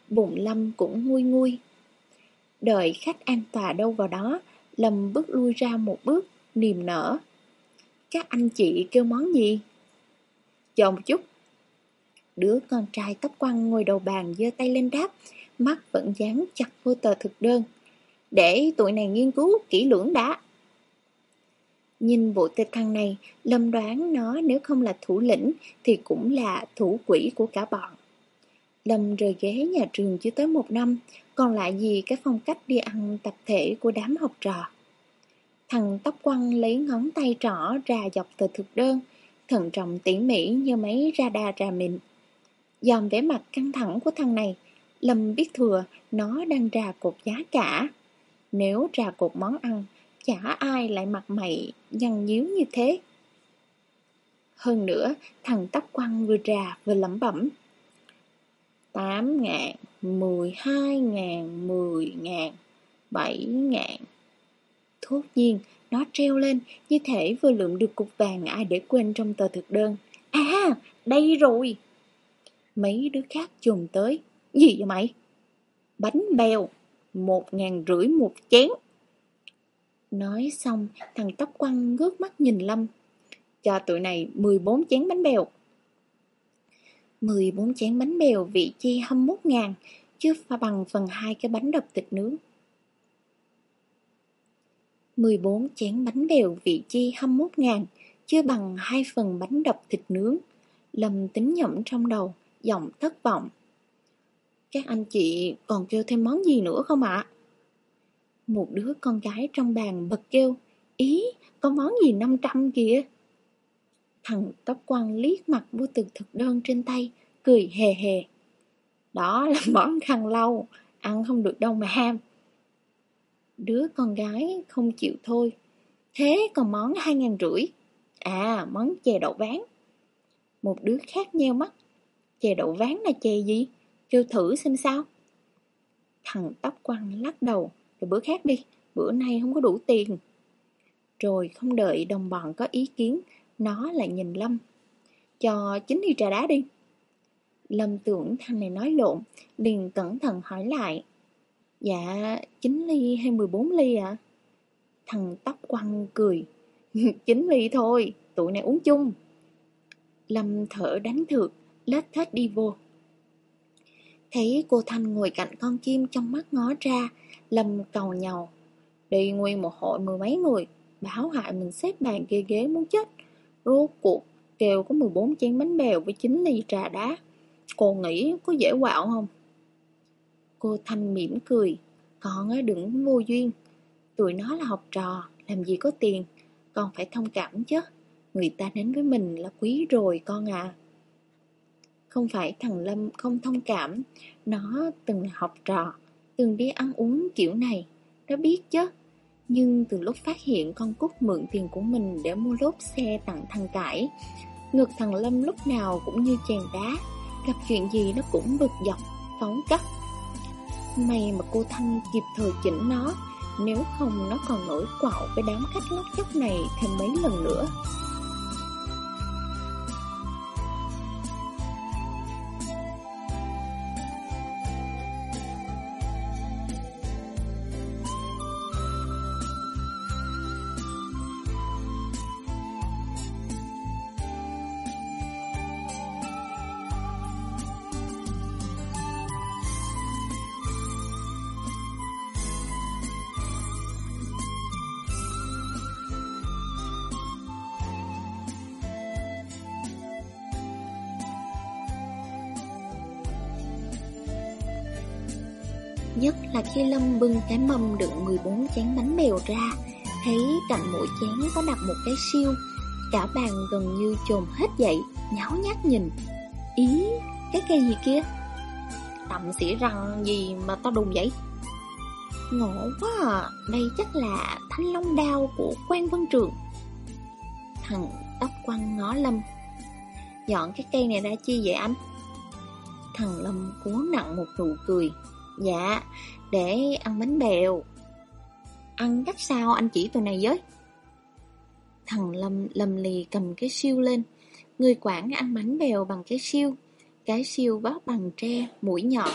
bụng Lâm cũng nguôi nguôi. Đợi khách an tòa đâu vào đó, Lâm bước lui ra một bước, niềm nở. Các anh chị kêu món gì? Chờ một chút. Đứa con trai tóc quăn ngồi đầu bàn giơ tay lên đáp, mắt vẫn dán chặt vô tờ thực đơn. Để tụi này nghiên cứu kỹ lưỡng đã. Nhìn bộ tịch thằng này, Lâm đoán nó nếu không là thủ lĩnh thì cũng là thủ quỹ của cả bọn. Lâm rời ghế nhà trường chưa tới một năm, còn lại gì cái phong cách đi ăn tập thể của đám học trò. Thằng tóc quăn lấy ngón tay trỏ rà dọc tờ thực đơn, thận trọng tỉ mỉ như mấy radar rà mịn. Dòm vẻ mặt căng thẳng của thằng này, Lâm biết thừa nó đang rà cột giá cả. Nếu rà cột món ăn, chả ai lại mặt mày nhăn nhíu như thế. Hơn nữa, thằng tóc quăn vừa rà vừa lẩm bẩm. Tám ngàn, mười hai ngàn, mười ngàn, bảy ngàn. Thốt nhiên, nó treo lên như thể vừa lượm được cục vàng ai để quên trong tờ thực đơn. À, đây rồi! Mấy đứa khác chồm tới. Gì vậy mày? Bánh bèo, một ngàn rưỡi một chén. Nói xong, thằng tóc quăn ngước mắt nhìn Lâm. Cho tụi này mười bốn chén bánh bèo. mười bốn chén bánh bèo vị chi hai mươi mốt ngàn, chứ pha bằng phần hai cái bánh đập thịt nướng. mười bốn chén bánh bèo vị chi hai mươi mốt ngàn, chưa bằng hai phần bánh đập thịt nướng. Lâm tính nhẩm trong đầu, giọng thất vọng. Các anh chị còn kêu thêm món gì nữa không ạ? Một đứa con gái trong bàn bật kêu. Ý, có món gì năm trăm kìa. Thằng tóc quăn liếc mặt vô từ thực đơn trên tay, cười hề hề. Đó là món khăn lau, ăn không được đâu mà ham. Đứa con gái không chịu thôi. Thế còn món hai ngàn rưỡi. À, món chè đậu ván. Một đứa khác nheo mắt. Chè đậu ván là chè gì? Kêu thử xem sao. Thằng tóc quăn lắc đầu. Rồi bữa khác đi, bữa nay không có đủ tiền. Rồi không đợi đồng bọn có ý kiến, nó lại nhìn Lâm. Cho chín ly trà đá đi. Lâm tưởng thằng này nói lộn, liền cẩn thận hỏi lại. Dạ, chín ly hay mười bốn ly ạ? À? Thằng tóc quăn cười. chín ly thôi, tụi này uống chung. Lâm thở đánh thượt, lết thết đi vô. Thấy cô Thanh ngồi cạnh con chim trong mắt ngó ra, Lâm cầu nhàu. Đi nguyên một hội mười mấy người, báo hại mình xếp bàn ghê ghế muốn chết. Rốt cuộc, kêu có mười bốn chén bánh bèo với chín ly trà đá. Cô nghĩ có dễ quạo không? Cô Thanh mỉm cười. Con á đừng vô duyên. Tụi nó là học trò, làm gì có tiền. Con phải thông cảm chứ. Người ta đến với mình là quý rồi con à. Không phải thằng Lâm không thông cảm. Nó từng là học trò, từng đi ăn uống kiểu này. Nó biết chứ. Nhưng từ lúc phát hiện con Cúc mượn tiền của mình để mua lốp xe tặng thằng Cải, ngực thằng Lâm lúc nào cũng như chèn đá. Gặp chuyện gì nó cũng bực dọc, phóng cấp. May mà cô Thanh kịp thời chỉnh nó, nếu không nó còn nổi quạo với đám khách lóc chóc này thêm mấy lần nữa. Nhất là khi Lâm bưng cái mâm đựng mười bốn chén bánh bèo ra, thấy cạnh mỗi chén có đặt một cái siêu. Cả bàn gần như chồm hết dậy, nháo nhác nhìn. Ý, cái cây gì kia? Tầm xỉa răng gì mà to đùng vậy? Ngộ quá à, đây chắc là thanh long đao của Quan Vân Trường. Thằng tóc quăn ngó Lâm. Dọn cái cây này ra chi vậy anh? Thằng Lâm cố nặng một nụ cười. Dạ, để ăn bánh bèo. Ăn cách sao anh chỉ tụi này với? Thằng Lâm lầm lì cầm cái siêu lên. Người Quảng ăn bánh bèo bằng cái siêu. Cái siêu bóp bằng tre, mũi nhọn,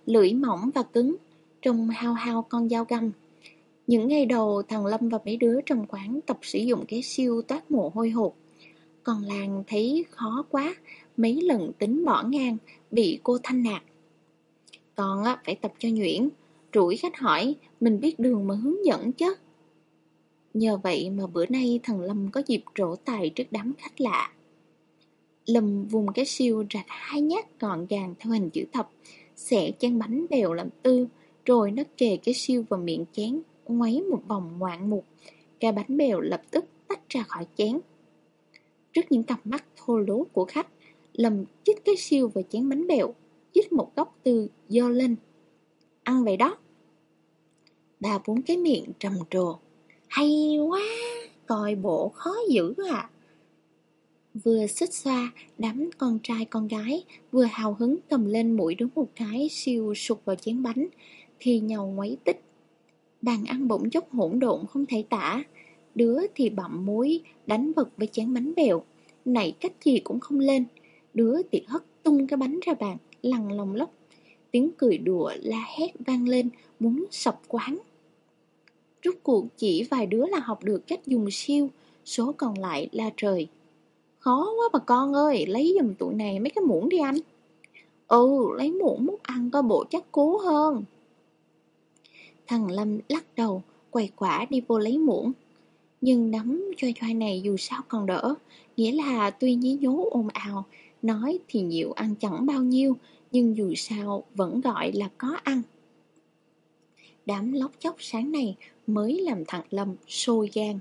lưỡi mỏng và cứng, trông hao hao con dao găm. Những ngày đầu thằng Lâm và mấy đứa trong quán tập sử dụng cái siêu toát mồ hôi hột. Còn Lan thấy khó quá, mấy lần tính bỏ ngang, bị cô Thanh nạt. Con á, phải tập cho nhuyễn, rủi khách hỏi, mình biết đường mà hướng dẫn chứ. Nhờ vậy mà bữa nay thằng Lâm có dịp trổ tài trước đám khách lạ. Lâm vùng cái siêu rạch hai nhát gọn gàng theo hình chữ thập, xẻ chén bánh bèo làm tư, rồi nó kề cái siêu vào miệng chén, ngoáy một vòng ngoạn mục. Cái bánh bèo lập tức tách ra khỏi chén. Trước những cặp mắt thô lố của khách, Lâm chích cái siêu vào chén bánh bèo, chích một góc tư giơ lên. Ăn vậy đó. Ba bốn cái miệng trầm trồ. Hay quá, coi bộ khó dữ à. Vừa xích xoa, đám con trai con gái vừa hào hứng cầm lên mỗi đứa một cái siêu sụt vào chén bánh, thì nhau ngoáy tích. Bàn ăn bỗng chốc hỗn độn không thể tả. Đứa thì bặm muối, đánh vật với chén bánh bèo, nảy cách gì cũng không lên. Đứa thì hất tung cái bánh ra bàn, lăn lông lốc. Tiếng cười đùa la hét vang lên, muốn sập quán. Rốt cuộc chỉ vài đứa là học được cách dùng siêu, số còn lại la trời. Khó quá bà con ơi, lấy giùm tụi này mấy cái muỗng đi anh. Ừ, lấy muỗng múc ăn coi bộ chắc cố hơn. Thằng Lâm lắc đầu, quầy quả đi vô lấy muỗng. Nhưng đám choai choai này dù sao còn đỡ, nghĩa là tuy nhí nhố ồn ào, nói thì nhiều ăn chẳng bao nhiêu, nhưng dù sao vẫn gọi là có ăn. Đám lóc chóc sáng nay mới làm thằng Lâm sôi gan.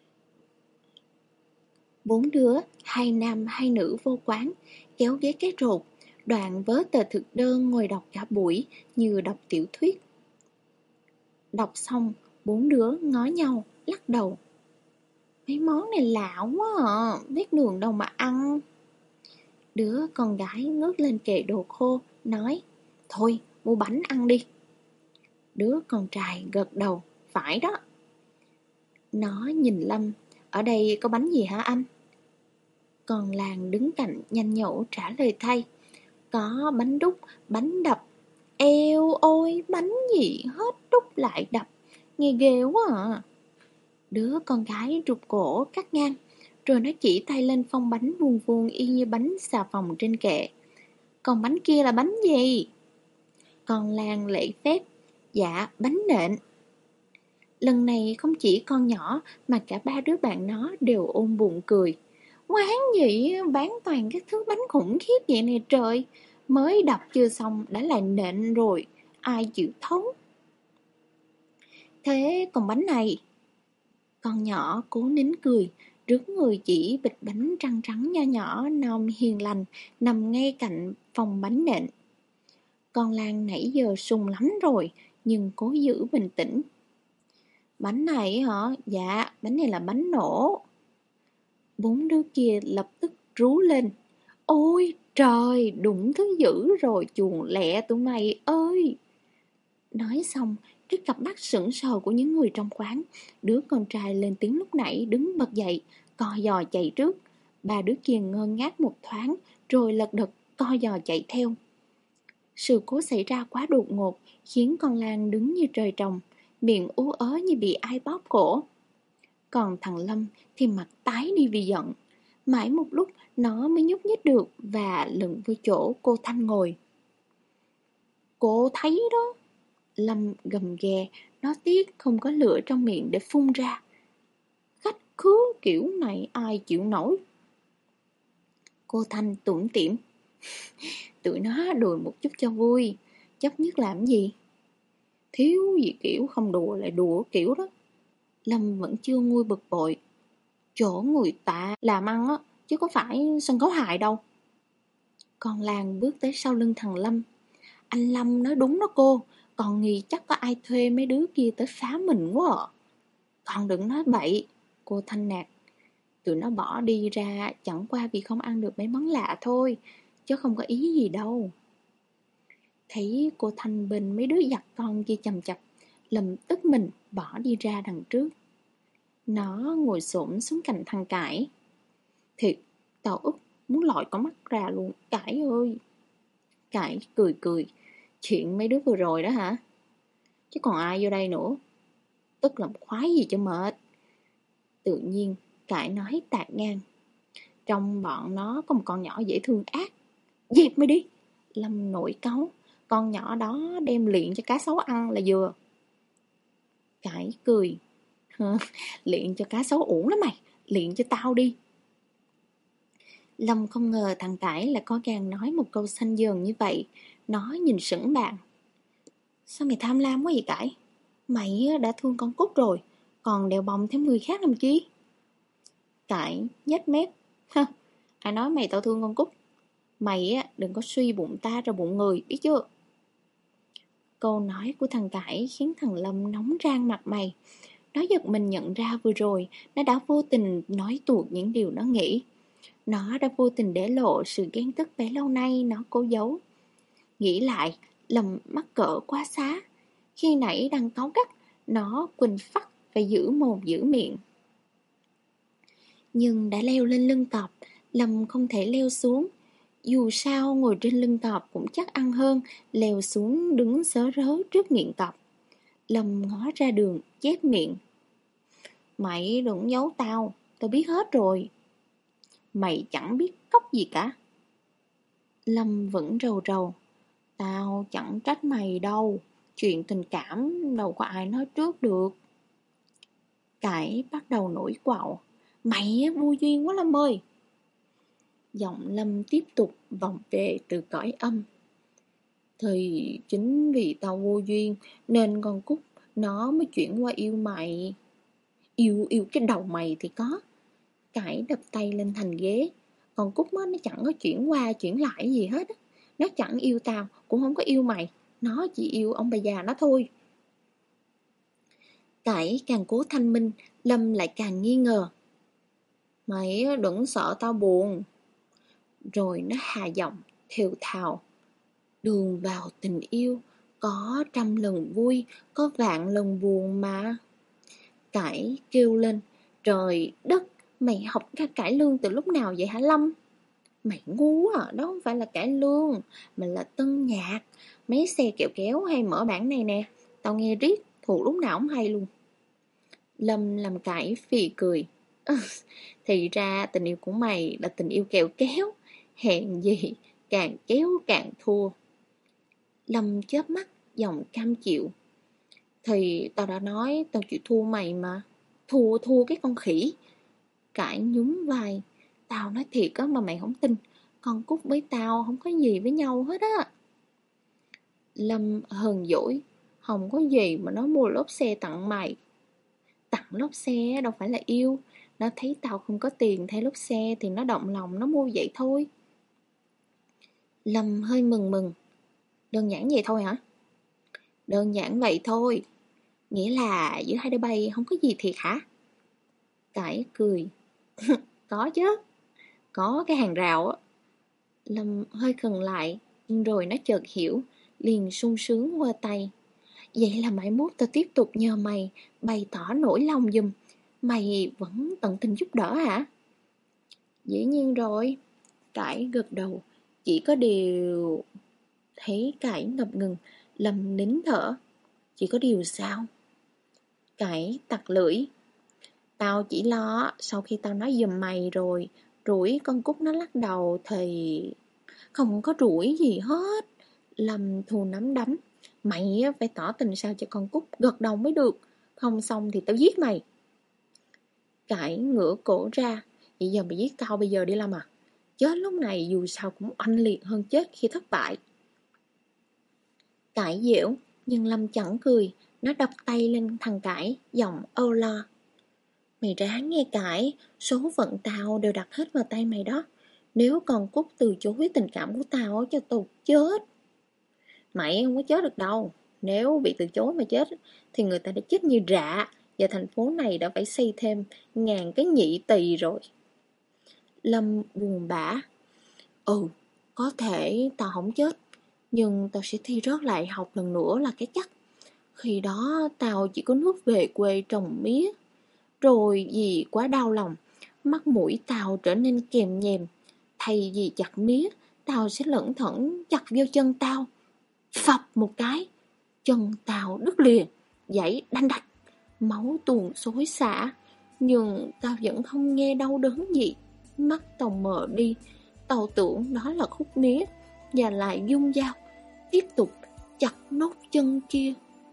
Bốn đứa, hai nam hai nữ vô quán, kéo ghế cái rột, đoạn vớ tờ thực đơn ngồi đọc cả buổi như đọc tiểu thuyết. Đọc xong, bốn đứa ngó nhau, lắc đầu. Mấy món này lạ quá à, biết đường đâu mà ăn. Đứa con gái ngước lên kệ đồ khô, nói, thôi, mua bánh ăn đi. Đứa con trai gật đầu, phải đó. Nó nhìn Lâm, ở đây có bánh gì hả anh? Còn Làng đứng cạnh nhanh nhẩu trả lời thay, có bánh đúc, bánh đập. Eo ôi, bánh gì hết đúc lại đập, nghe ghê quá à. Đứa con gái rụt cổ cắt ngang, rồi nó chỉ tay lên phong bánh vuông vuông y như bánh xà phòng trên kệ. Còn bánh kia là bánh gì? Còn Làng lễ phép, dạ bánh nện. Lần này không chỉ con nhỏ mà cả ba đứa bạn nó đều ôm bụng cười. Quán gì bán toàn các thứ bánh khủng khiếp vậy nè trời, mới đập chưa xong đã lại nện rồi, ai chịu thấu. Thế còn bánh này? Con nhỏ cố nín cười, rướn người chỉ bịch bánh trắng trắng nho nhỏ non hiền lành nằm ngay cạnh phòng bánh nện. Con Lan nãy giờ sùng lắm rồi, nhưng cố giữ bình tĩnh. Bánh này hả? Dạ, bánh này là bánh nổ. Bốn đứa kia lập tức rú lên. Ôi trời, đụng thứ dữ rồi, chuồn lẹ tụi mày ơi. Nói xong, trước cặp mắt sững sờ của những người trong quán, đứa con trai lên tiếng lúc nãy đứng bật dậy, co giò chạy trước. Ba đứa kia ngơ ngác một thoáng, rồi lật đật co giò chạy theo. Sự cố xảy ra quá đột ngột, khiến con Lan đứng như trời trồng, miệng ú ớ như bị ai bóp cổ. Còn thằng Lâm thì mặt tái đi vì giận. Mãi một lúc nó mới nhúc nhích được và lững với chỗ cô Thanh ngồi. Cô thấy đó. Lâm gầm ghè, nó tiếc không có lửa trong miệng để phun ra. Khách khứa kiểu này ai chịu nổi. Cô Thanh tủm tỉm. Tụi nó đùa một chút cho vui, chấp nhất làm gì? Thiếu gì kiểu không đùa lại đùa kiểu đó. Lâm vẫn chưa nguôi bực bội. Chỗ người ta làm ăn á, chứ có phải sân khấu hài đâu. Con Lan bước tới sau lưng thằng Lâm. Anh Lâm nói đúng đó cô, còn nghi chắc có ai thuê mấy đứa kia tới phá mình quá à. Con đừng nói bậy, cô Thanh nạt. Tụi nó bỏ đi ra chẳng qua vì không ăn được mấy món lạ thôi, chứ không có ý gì đâu. Thấy cô Thanh bên mấy đứa giặt con kia chầm chập, Lâm tức mình bỏ đi ra đằng trước. Nó ngồi xổm xuống cạnh thằng Cải. Thiệt, tao ức muốn lòi con mắt ra luôn, Cải ơi. Cải cười cười, Chuyện mấy đứa vừa rồi đó hả? Chứ còn ai vô đây nữa? Tức làm khoái gì cho mệt. Tự nhiên, Cải nói tạt ngang. Trong bọn nó có một con nhỏ dễ thương ác. Dẹp mới đi. Lâm nổi cáu. Con nhỏ đó đem luyện cho cá sấu ăn là vừa. Cải cười. Luyện cho cá sấu uổng lắm mày. Luyện cho tao đi. Lâm không ngờ thằng Cải lại có gan nói một câu xanh dờn như vậy. Nó nhìn sững bạn. Sao mày tham lam quá vậy Cải? Mày đã thương con Cúc rồi, còn đèo bòng thêm người khác làm chi? Cải nhếch mép. Ai nói mày tao thương con Cúc? Mày á đừng có suy bụng ta ra bụng người, biết chưa? Câu nói của thằng Cải khiến thằng Lâm nóng rang mặt mày. Nó giật mình nhận ra vừa rồi nó đã vô tình nói tuột những điều nó nghĩ. Nó đã vô tình để lộ sự ghen tức bấy lâu nay nó cố giấu. Nghĩ lại, Lâm mắc cỡ quá xá. Khi nãy đang cáu gắt, nó quỳnh phắt phải giữ mồm giữ miệng. Nhưng đã leo lên lưng cọp, Lâm không thể leo xuống. Dù sao ngồi trên lưng cọp cũng chắc ăn hơn leo xuống đứng sớ rớ trước miệng cọp. Lâm ngó ra đường, chép miệng. Mày đừng giấu tao, tao biết hết rồi. Mày chẳng biết cóc gì cả. Lâm vẫn rầu rầu. Tao chẳng trách mày đâu. Chuyện tình cảm đâu có ai nói trước được. Cải bắt đầu nổi quạo. Mày vô duyên quá Lâm ơi. Giọng Lâm tiếp tục vọng về từ cõi âm. Thì chính vì tao vô duyên nên con Cúc nó mới chuyển qua yêu mày. Yêu yêu cái đầu mày thì có. Cải đập tay lên thành ghế. Con Cúc nó chẳng có chuyển qua chuyển lại gì hết. Nó chẳng yêu tao, cũng không có yêu mày. Nó chỉ yêu ông bà già nó thôi. Cải càng cố thanh minh, Lâm lại càng nghi ngờ. Mày đừng sợ tao buồn. Rồi nó hạ giọng, thều thào. Đường vào tình yêu, có trăm lần vui, có vạn lần buồn mà. Cải kêu lên. Trời đất, mày học ra cải lương từ lúc nào vậy hả Lâm? Mày ngu à, đó không phải là cải lương, mà là tân nhạc. Mấy xe kẹo kéo hay mở bản này nè, tao nghe riết, thuộc lúc nào cũng hay luôn. Lâm làm Cải phì cười. Thì ra tình yêu của mày là tình yêu kẹo kéo. Hèn gì, càng kéo càng thua. Lâm chớp mắt, giọng cam chịu. Thì tao đã nói tao chịu thua mày mà. Thua thua cái con khỉ. Cải nhún vai. Tao nói thiệt á mà mày không tin. Con Cúc với tao không có gì với nhau hết á. Lâm hờn dỗi. Không có gì mà nó mua lốp xe tặng mày. Tặng lốp xe đâu phải là yêu. Nó thấy tao không có tiền thay lốp xe thì nó động lòng nó mua vậy thôi. Lâm hơi mừng mừng. Đơn giản vậy thôi hả? Đơn giản vậy thôi. Nghĩa là giữa hai đứa bay không có gì thiệt hả? Cải cười. Có chứ. Có cái hàng rào á. Lâm hơi khựng lại, nhưng rồi nó chợt hiểu, liền sung sướng quơ tay. Vậy là mai mốt tao tiếp tục nhờ mày bày tỏ nỗi lòng giùm. Mày vẫn tận tình giúp đỡ hả? Dĩ nhiên rồi. Cải gật đầu. Chỉ có điều... Thấy Cải ngập ngừng, Lâm nín thở. Chỉ có điều sao? Cải tặc lưỡi. Tao chỉ lo sau khi tao nói giùm mày rồi, rủi con Cúc nó lắc đầu thì... Không có rủi gì hết. Lâm thù nắm đấm. Mày phải tỏ tình sao cho con Cúc gật đầu mới được. Không xong thì tao giết mày. Cải ngửa cổ ra. Vậy giờ mày giết tao bây giờ đi Lâm à? Chết lúc này dù sao cũng oanh liệt hơn chết khi thất bại. Cải dẻo, nhưng Lâm chẳng cười. Nó đập tay lên thằng Cải, giọng âu lo. Mày ráng nghe Cải, số phận tao đều đặt hết vào tay mày đó. Nếu còn Cúc từ chối tình cảm của tao cho tao chết. Mày không có chết được đâu. Nếu bị từ chối mà chết thì người ta đã chết như rạ. Và thành phố này đã phải xây thêm ngàn cái nhị tỳ rồi. Lâm buồn bã. Ừ, có thể tao không chết, nhưng tao sẽ thi rớt lại học lần nữa là cái chắc. Khi đó tao chỉ có nước về quê trồng mía. Rồi vì quá đau lòng, mắt mũi tao trở nên kèm nhèm. Thay vì chặt mía, tao sẽ lẩn thẩn chặt vô chân tao. Phập một cái, chân tao đứt lìa, dãy đanh đạch, máu tuôn xối xả. Nhưng tao vẫn không nghe đau đớn gì. Mắt tao mờ đi, tao tưởng đó là khúc mía, và lại dung dao, tiếp tục chặt nốt chân kia.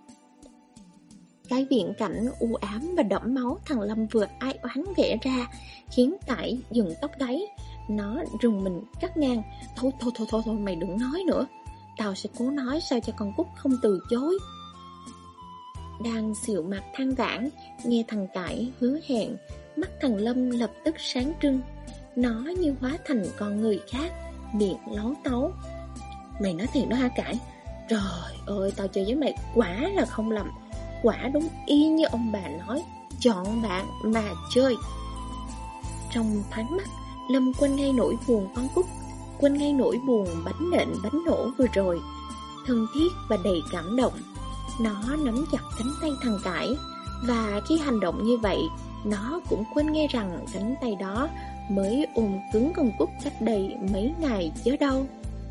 Cái viễn cảnh u ám và đẫm máu thằng Lâm vừa ai oán vẽ ra khiến Cải dừng tóc gáy. Nó rùng mình cắt ngang. Thôi thôi thôi thôi, thôi mày đừng nói nữa. Tao sẽ cố nói sao cho con Cúc không từ chối. Đang xịu mặt than vãn, nghe thằng Cải hứa hẹn, mắt thằng Lâm lập tức sáng trưng. Nó như hóa thành con người khác, miệng lấu tấu. Mày nói thiệt đó hả Cải? Trời ơi, tao chơi với mày quả là không lầm. Quả đúng y như ông bà nói, chọn bạn mà chơi. Trong thoáng mắt, Lâm quên ngay nỗi buồn con Cúc, quên ngay nỗi buồn bánh nện bánh nổ vừa rồi. Thân thiết và đầy cảm động, nó nắm chặt cánh tay thằng Cải. Và khi hành động như vậy, nó cũng quên nghe rằng cánh tay đó mới ôm cứng con Cúc cách đây mấy ngày chứ đâu.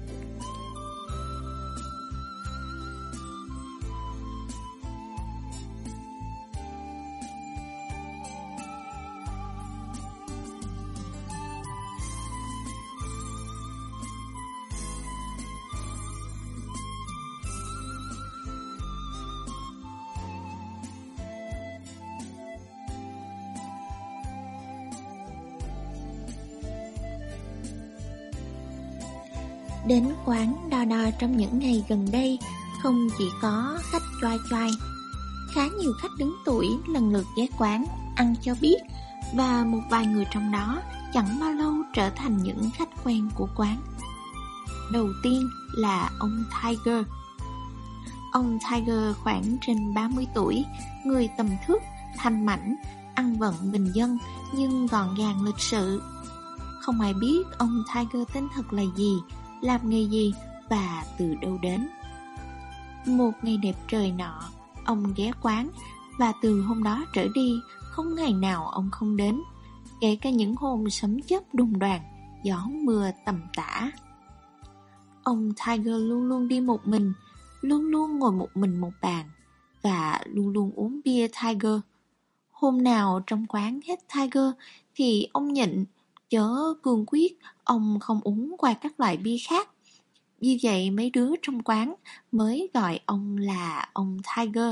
Đến quán đo đo trong những ngày gần đây không chỉ có khách choai choai. Khá nhiều khách đứng tuổi lần lượt ghé quán ăn cho biết, và một vài người trong đó chẳng bao lâu trở thành những khách quen của quán. Đầu tiên là ông Tiger. Ông Tiger khoảng trên ba mươi tuổi, người tầm thước, thanh mảnh, ăn vận bình dân nhưng gọn gàng lịch sự. Không ai biết ông Tiger tên thật là gì, làm nghề gì và từ đâu đến. Một ngày đẹp trời nọ, ông ghé quán, và từ hôm đó trở đi không ngày nào ông không đến, kể cả những hôm sấm chớp đùng đoàng, gió mưa tầm tã. Ông Tiger luôn luôn đi một mình, luôn luôn ngồi một mình một bàn, và luôn luôn uống bia Tiger. Hôm nào trong quán hết Tiger thì ông nhịn, chớ cương quyết ông không uống qua các loại bia khác. Vì vậy mấy đứa trong quán mới gọi ông là ông Tiger.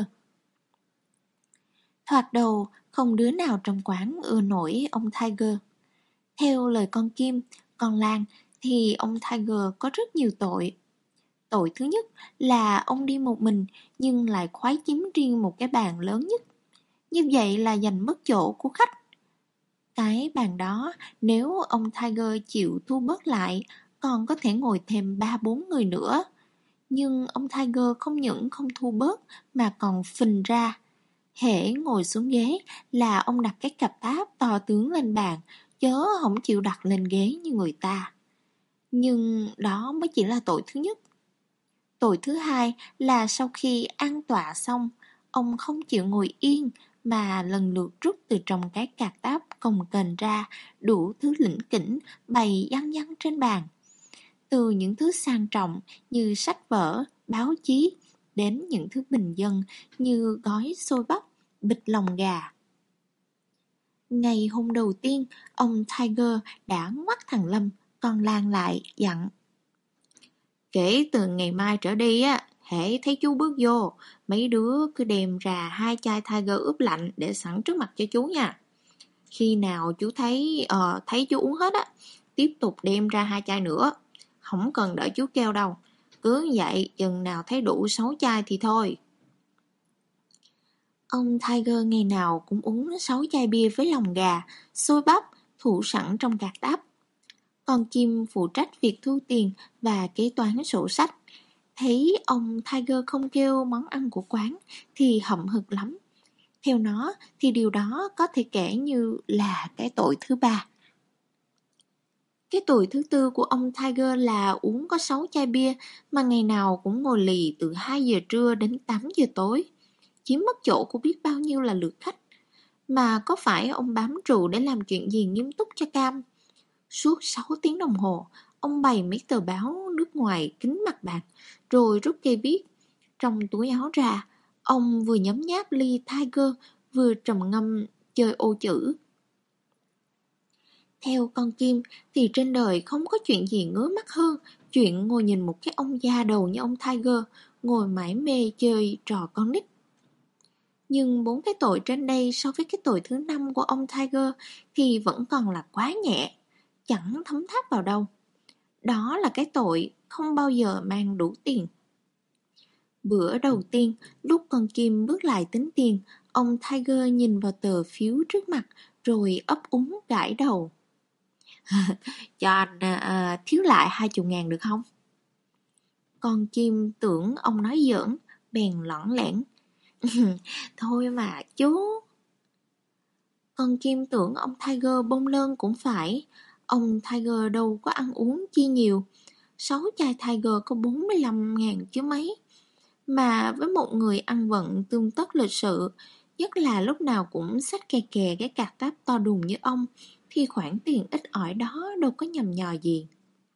Thoạt đầu không đứa nào trong quán ưa nổi ông Tiger. Theo lời con Kim, con Lan thì ông Tiger có rất nhiều tội. Tội thứ nhất là ông đi một mình nhưng lại khoái chiếm riêng một cái bàn lớn nhất. Như vậy là giành mất chỗ của khách. Cái bàn đó nếu ông Tiger chịu thu bớt lại, còn có thể ngồi thêm ba bốn người nữa. Nhưng ông Tiger không những không thu bớt mà còn phình ra. Hễ ngồi xuống ghế là ông đặt cái cặp táp to tướng lên bàn, chớ không chịu đặt lên ghế như người ta. Nhưng đó mới chỉ là tội thứ nhất. Tội thứ hai là sau khi an tọa xong, ông không chịu ngồi yên mà lần lượt rút từ trong cái cặp táp cồng kềnh ra đủ thứ lỉnh kỉnh bày văng văng trên bàn. Từ những thứ sang trọng như sách vở, báo chí, đến những thứ bình dân như gói xôi bắp, bịch lòng gà. Ngày hôm đầu tiên, ông Tiger đã ngoắt thằng Lâm, con Lan lại, dặn. Kể từ ngày mai trở đi á, hễ thấy chú bước vô, mấy đứa cứ đem ra hai chai Tiger ướp lạnh để sẵn trước mặt cho chú nha. Khi nào chú thấy ờ, thấy chú uống hết á, tiếp tục đem ra hai chai nữa. Không cần đợi chú kêu đâu. Cứ vậy, chừng nào thấy đủ sáu chai thì thôi. Ông Tiger ngày nào cũng uống sáu chai bia với lòng gà, xôi bắp, thủ sẵn trong gạt táp. Còn Kim phụ trách việc thu tiền và kế toán sổ sách. Thấy ông Tiger không kêu món ăn của quán thì hậm hực lắm. Theo nó thì điều đó có thể kể như là cái tội thứ ba. Cái tội thứ tư của ông Tiger là uống có sáu chai bia mà ngày nào cũng ngồi lì từ hai giờ trưa đến tám giờ tối, chiếm mất chỗ của biết bao nhiêu là lượt khách. Mà có phải ông bám trụ để làm chuyện gì nghiêm túc cho cam? Suốt sáu tiếng đồng hồ,
Ông bày mấy tờ báo nước ngoài kính mặt bàn, rồi rút cây viết trong túi áo ra. Ông vừa nhấm nháp ly Tiger, vừa trầm ngâm chơi ô chữ. Theo con Kim thì trên đời không có chuyện gì ngứa mắt hơn chuyện ngồi nhìn một cái ông già đầu như ông Tiger ngồi mải mê chơi trò con nít. Nhưng bốn cái tội trên đây so với cái tội thứ năm của ông Tiger thì vẫn còn là quá nhẹ, chẳng thấm tháp vào đâu. Đó là cái tội không bao giờ mang đủ tiền. Bữa đầu tiên, lúc con Kim bước lại tính tiền, ông Tiger nhìn vào tờ phiếu trước mặt rồi ấp úng gãi đầu. Cho anh à, thiếu lại hai chục ngàn được không? Con Kim tưởng ông nói giỡn, bèn lỏng lẻn. Thôi mà chú. Con Kim tưởng ông Tiger bông lơn cũng phải. Ông Tiger đâu có ăn uống chi nhiều. Sáu chai Tiger có bốn mươi lăm ngàn chứ mấy. Mà với một người ăn vận tương tất lịch sự, nhất là lúc nào cũng xách kè kè cái cạc táp to đùng như ông, thì khoản tiền ít ỏi đó đâu có nhầm nhò gì.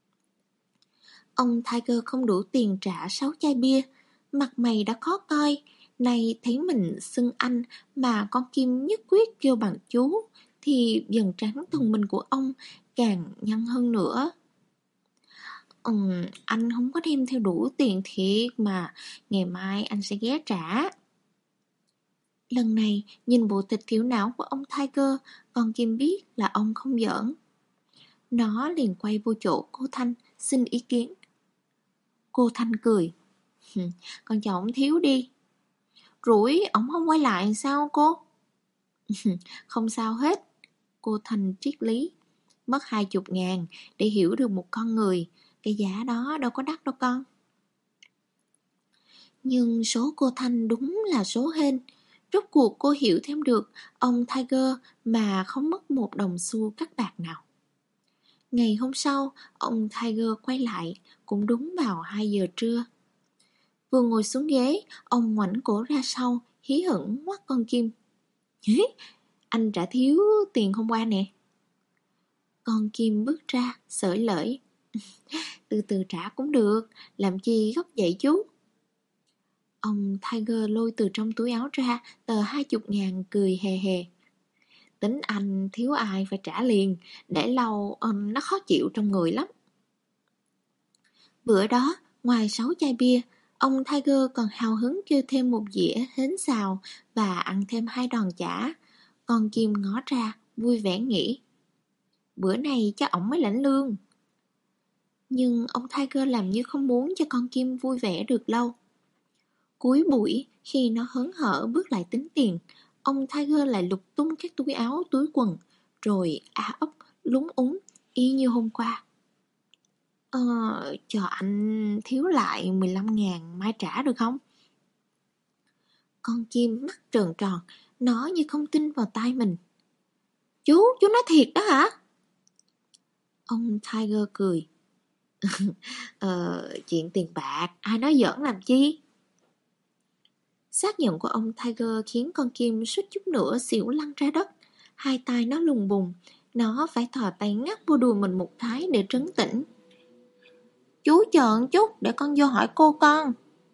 Ông Tiger không đủ tiền trả sáu chai bia, mặt mày đã khó coi. Nay thấy mình xưng anh mà con Kim nhất quyết kêu bằng chú, thì dần trán thông minh của ông càng nhăn hơn nữa. Ừ, anh không có đem theo đủ tiền thiệt mà, ngày mai anh sẽ ghé trả. Lần này nhìn bộ thịt thiểu não của ông Tiger, con Kim biết là ông không giỡn. Nó liền quay vô chỗ cô Thanh xin ý kiến. Cô Thanh cười. Con cho ông thiếu đi. Rủi ổng không quay lại sao cô? Không sao hết. Cô Thanh triết lý. Mất hai chục ngàn để hiểu được một con người. Cái giá đó đâu có đắt đâu con. Nhưng số cô Thanh đúng là số hên. Rốt cuộc cô hiểu thêm được ông Tiger mà không mất một đồng xu cắt bạc nào. Ngày hôm sau, ông Tiger quay lại, cũng đúng vào hai giờ trưa. Vừa ngồi xuống ghế, ông ngoảnh cổ ra sau, hí hửng ngoắt con Kim. Anh trả thiếu tiền hôm qua nè. Con Kim bước ra, xởi lởi. Từ từ trả cũng được, làm chi gấp vậy chú. Ông Tiger lôi từ trong túi áo ra tờ hai chục ngàn, cười hề hề. Tính anh thiếu ai phải trả liền, để lâu um, nó khó chịu trong người lắm. Bữa đó, ngoài sáu chai bia, ông Tiger còn hào hứng kêu thêm một dĩa hến xào và ăn thêm hai đòn chả. Con Kim ngó ra, vui vẻ nghĩ. Bữa này chắc ổng mới lãnh lương. Nhưng ông Tiger làm như không muốn cho con Kim vui vẻ được lâu. Cuối buổi, khi nó hớn hở bước lại tính tiền, ông Tiger lại lục tung các túi áo, túi quần, rồi á ấp, lúng úng, y như hôm qua. Ờ, cho anh thiếu lại mười lăm ngàn mai trả được không? Con chim mắt trợn tròn, nó như không tin vào tai mình. Chú, chú nói thiệt đó hả? Ông Tiger cười. Ờ, chuyện tiền bạc, ai nói giỡn làm chi? Xác nhận của ông Tiger khiến con Kim suýt chút nữa xỉu lăn ra đất. Hai tay nó lùng bùng, nó phải thò tay ngắt vô đùi mình một cái để trấn tĩnh. Chú chờ một chút để con vô hỏi cô con.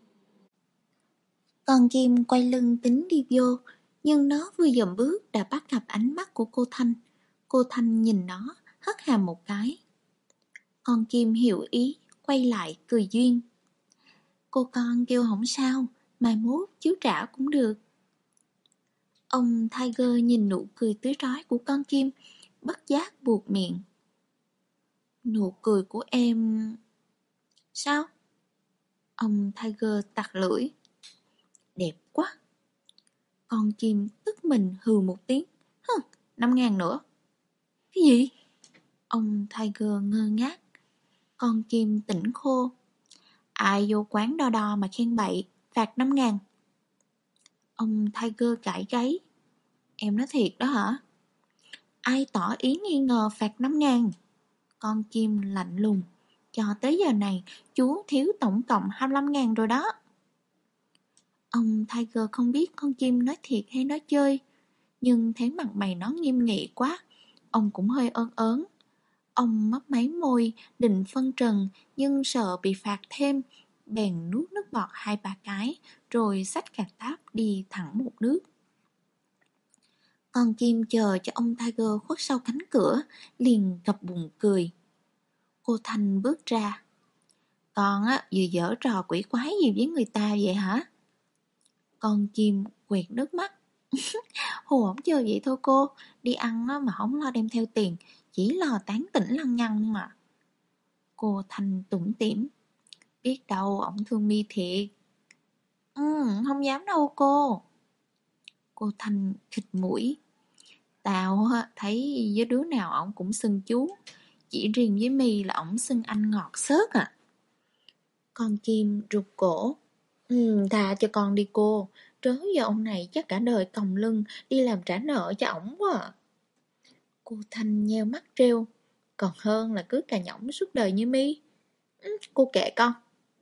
Con Kim quay lưng tính đi vô, nhưng nó vừa dậm bước đã bắt gặp ánh mắt của cô Thanh. Cô Thanh nhìn nó, hất hàm một cái. Con Kim hiểu ý, quay lại cười duyên. Cô con kêu không sao, mai mốt chú trả cũng được. Ông Tiger nhìn nụ cười tươi rói của con Kim, bất giác buột miệng. Nụ cười của em... Sao? Ông Tiger tặc lưỡi. Đẹp quá. Con Kim tức mình hừ một tiếng. Hừ, năm ngàn nữa. Cái gì? Ông Tiger ngơ ngác. Con Kim tỉnh khô. Ai vô quán đo đo mà khen bậy, phạt năm ngàn. Ông Tiger gãi gáy. Em nói thiệt đó hả? Ai tỏ ý nghi ngờ phạt năm ngàn? Con Kim lạnh lùng. Cho tới giờ này, chú thiếu tổng cộng hai mươi lăm ngàn rồi đó. Ông Tiger không biết con Kim nói thiệt hay nói chơi, nhưng thấy mặt mày nó nghiêm nghị quá, ông cũng hơi ớn ớn. Ông mấp máy môi, định phân trần, nhưng sợ bị phạt thêm, bèn nuốt nước bọt hai ba cái, rồi xách cạc táp đi thẳng một nước. Con Kim chờ cho ông Tiger khuất sau cánh cửa, liền gập bụng cười. Cô Thanh bước ra. Con á, vừa giở trò quỷ quái gì với người ta vậy hả? Con Kim quẹt nước mắt. Hù ổng chơi vậy thôi cô, đi ăn á, mà không lo đem theo tiền, chỉ lo tán tỉnh lăng nhăng mà. Cô Thanh tủm tỉm. Biết đâu ổng thương mi thiệt. Ừ, không dám đâu cô. Cô Thanh khịt mũi. Tao thấy với đứa nào ổng cũng xưng chú, chỉ riêng với mi là ổng xưng anh ngọt xớt à. Con Kim rụt cổ. Ừ, thà cho con đi cô, trớ giờ ông này chắc cả đời còng lưng đi làm trả nợ cho ổng quá à. Cô Thanh nheo mắt trêu. Còn hơn là cứ cà nhõng suốt đời như mi. Ừ, cô kệ con.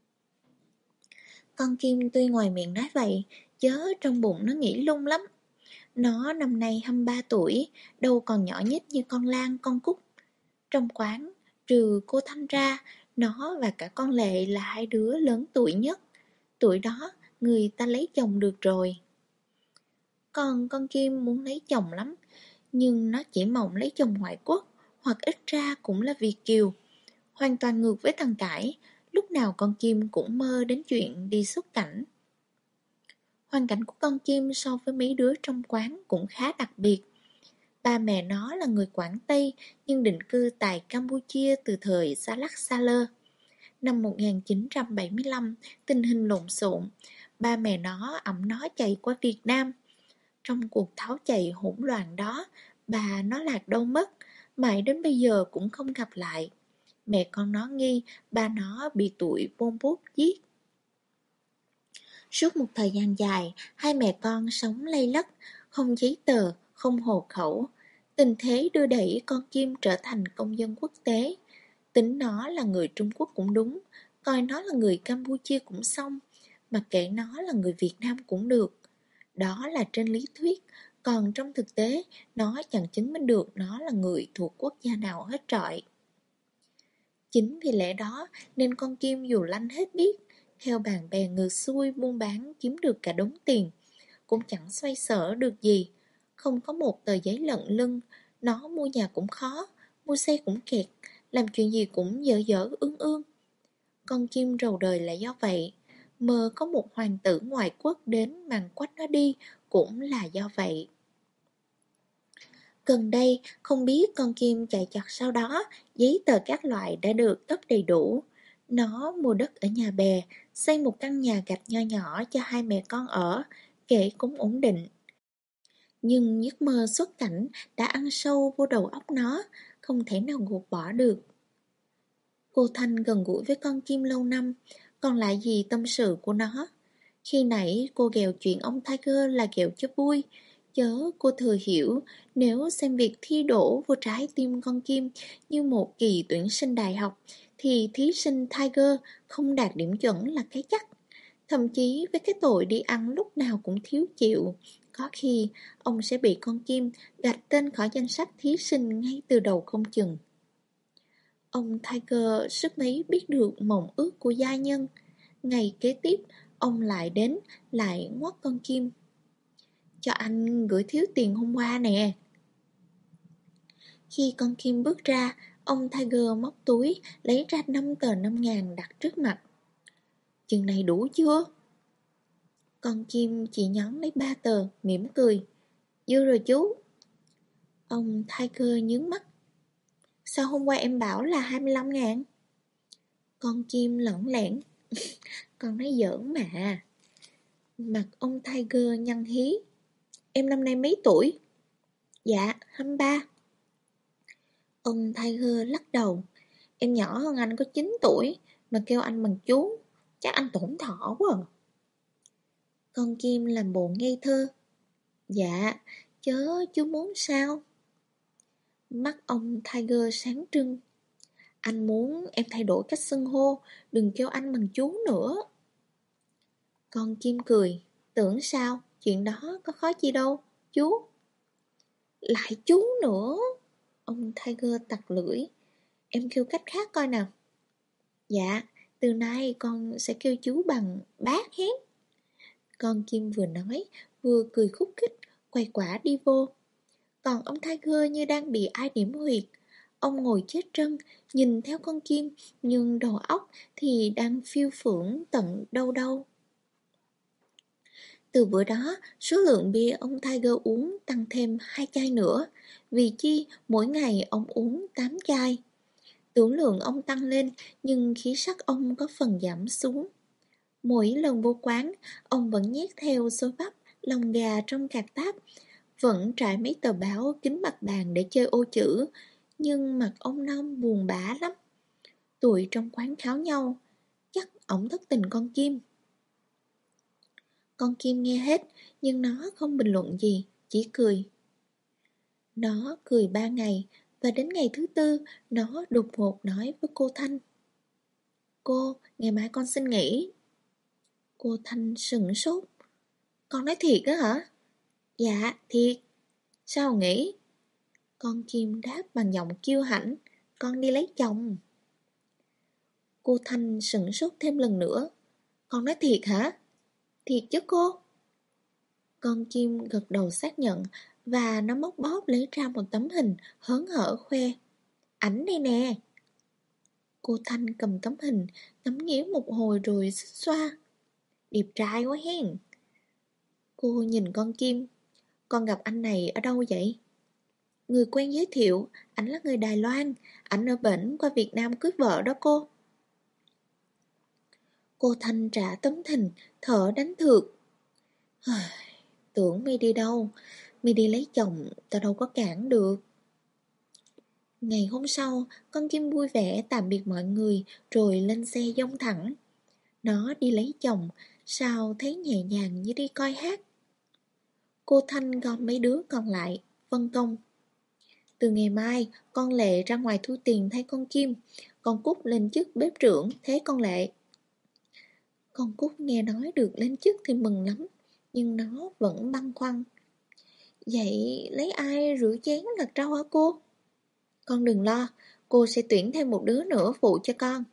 Con Kim tuy ngoài miệng nói vậy, chớ trong bụng nó nghĩ lung lắm. Nó năm nay hai mươi ba tuổi, đâu còn nhỏ nhất như con Lan, con Cúc. Trong quán, trừ cô Thanh ra, nó và cả con Lệ là hai đứa lớn tuổi nhất. Tuổi đó, người ta lấy chồng được rồi. Còn con Kim muốn lấy chồng lắm, nhưng nó chỉ mong lấy chồng ngoại quốc, hoặc ít ra cũng là Việt kiều. Hoàn toàn ngược với thằng Cải, lúc nào con Kim cũng mơ đến chuyện đi xuất cảnh. Hoàn cảnh của con Kim so với mấy đứa trong quán cũng khá đặc biệt. Ba mẹ nó là người Quảng Tây nhưng định cư tại Campuchia từ thời Sa Lắc Sa Lơ. Năm một nghìn chín trăm bảy mươi lăm, tình hình lộn xộn, ba mẹ nó ẵm nó chạy qua Việt Nam. Trong cuộc tháo chạy hỗn loạn đó, bà nó lạc đâu mất, mãi đến bây giờ cũng không gặp lại. Mẹ con nó nghi ba nó bị tụi Pol Pot giết. Suốt một thời gian dài, hai mẹ con sống lây lất, không giấy tờ, không hộ khẩu. Tình thế đưa đẩy con Kim trở thành công dân quốc tế. Tính nó là người Trung Quốc cũng đúng, coi nó là người Campuchia cũng xong, mặc kệ nó là người Việt Nam cũng được. Đó là trên lý thuyết, còn trong thực tế, nó chẳng chứng minh được nó là người thuộc quốc gia nào hết trọi. Chính vì lẽ đó nên con Kim dù lanh hết biết, theo bạn bè ngược xuôi buôn bán kiếm được cả đống tiền, cũng chẳng xoay sở được gì. Không có một tờ giấy lận lưng, nó mua nhà cũng khó, mua xe cũng kẹt, làm chuyện gì cũng dở dở ương ương. Con Kim rầu đời là do vậy, mơ có một hoàng tử ngoại quốc đến màn quách nó đi cũng là do vậy. Gần đây, không biết con Kim chạy chọt sau đó, giấy tờ các loại đã được cấp đầy đủ. Nó mua đất ở nhà bè, xây một căn nhà gạch nho nhỏ cho hai mẹ con ở, kể cũng ổn định. Nhưng giấc mơ xuất cảnh đã ăn sâu vô đầu óc nó, không thể nào gột bỏ được. Cô Thanh gần gũi với con Kim lâu năm, còn lại gì tâm sự của nó. Khi nãy cô ghẹo chuyện ông Tiger là ghẹo cho vui, chớ cô thừa hiểu nếu xem việc thi đỗ vô trái tim con Kim như một kỳ tuyển sinh đại học, thì thí sinh Tiger không đạt điểm chuẩn là cái chắc. Thậm chí với cái tội đi ăn lúc nào cũng thiếu chịu, có khi ông sẽ bị con Kim gạch tên khỏi danh sách thí sinh ngay từ đầu không chừng. Ông Tiger sức mấy biết được mộng ước của gia nhân. Ngày kế tiếp, ông lại đến, lại ngoắt con Kim. Cho anh gửi thiếu tiền hôm qua nè. Khi con Kim bước ra, ông Tiger móc túi, lấy ra năm tờ năm ngàn đặt trước mặt. Chừng này đủ chưa? Con Kim chỉ nhón lấy ba tờ, mỉm cười. Dư rồi chú. Ông Tiger nhướng mắt. Sao hôm qua em bảo là hai mươi lăm ngàn? Con Kim lỏng lẻn. Con nói giỡn mà. Mặt ông Tiger nhăn hí. Em năm nay mấy tuổi? Dạ, hai mươi ba. Ông Tiger lắc đầu. Em nhỏ hơn anh có chín tuổi, mà kêu anh bằng chú, chắc anh tổn thọ quá à. Con Kim làm bộ ngây thơ. Dạ, chớ chú muốn sao? Mắt ông Tiger sáng trưng. Anh muốn em thay đổi cách xưng hô, đừng kêu anh bằng chú nữa. Con Kim cười. Tưởng sao, chuyện đó có khó chi đâu, chú. Lại chú nữa. Ông Tiger tặc lưỡi. Em kêu cách khác coi nào. Dạ, từ nay con sẽ kêu chú bằng bác hết. Con Kim vừa nói, vừa cười khúc khích, quay quả đi vô. Còn ông Tiger như đang bị ai điểm huyệt. Ông ngồi chết trân, nhìn theo con Kim, nhưng đầu óc thì đang phiêu phưởng tận đâu đâu. Từ bữa đó, số lượng bia ông Tiger uống tăng thêm hai chai nữa, vì chi mỗi ngày ông uống tám chai. Tưởng lượng ông tăng lên, nhưng khí sắc ông có phần giảm xuống. Mỗi lần vô quán, ông vẫn nhét theo xôi bắp, lòng gà trong cạc táp, vẫn trải mấy tờ báo kính mặt bàn để chơi ô chữ, nhưng mặt ông Năm buồn bã lắm. Tụi trong quán kháo nhau, chắc ổng thất tình con Kim. Con Kim nghe hết, nhưng nó không bình luận gì, chỉ cười. Nó cười ba ngày, và đến ngày thứ tư, nó đột ngột nói với cô Thanh. Cô, ngày mai con xin nghỉ. Cô Thanh sửng sốt. Con nói thiệt á hả? Dạ, thiệt. Sao nghỉ? Con Kim đáp bằng giọng kiêu hãnh. Con đi lấy chồng. Cô Thanh sửng sốt thêm lần nữa. Con nói thiệt hả? Thiệt chứ cô. Con Kim gật đầu xác nhận, và nó móc bóp lấy ra một tấm hình, hớn hở khoe. Ảnh đây nè. Cô Thanh cầm tấm hình, ngắm nghía một hồi rồi xích xoa. Đẹp trai quá hen. Cô nhìn con Kim. Con gặp anh này ở đâu vậy? Người quen giới thiệu, ảnh là người Đài Loan, ảnh ở bển qua Việt Nam cưới vợ đó cô. Cô Thanh trả tấm hình, thở đánh thượt. Tưởng mày đi đâu, mày đi lấy chồng, tao đâu có cản được. Ngày hôm sau, con Kim vui vẻ tạm biệt mọi người rồi lên xe dông thẳng. Nó đi lấy chồng, sao thấy nhẹ nhàng như đi coi hát. Cô Thanh gom mấy đứa còn lại, phân công. Từ ngày mai, con Lệ ra ngoài thu tiền thay con Kim, con Cúc lên chức bếp trưởng thế con Lệ. Con Cúc nghe nói được lên chức thì mừng lắm, nhưng nó vẫn băn khoăn. Vậy lấy ai rửa chén lặt rau hả cô? Con đừng lo, cô sẽ tuyển thêm một đứa nữa phụ cho con.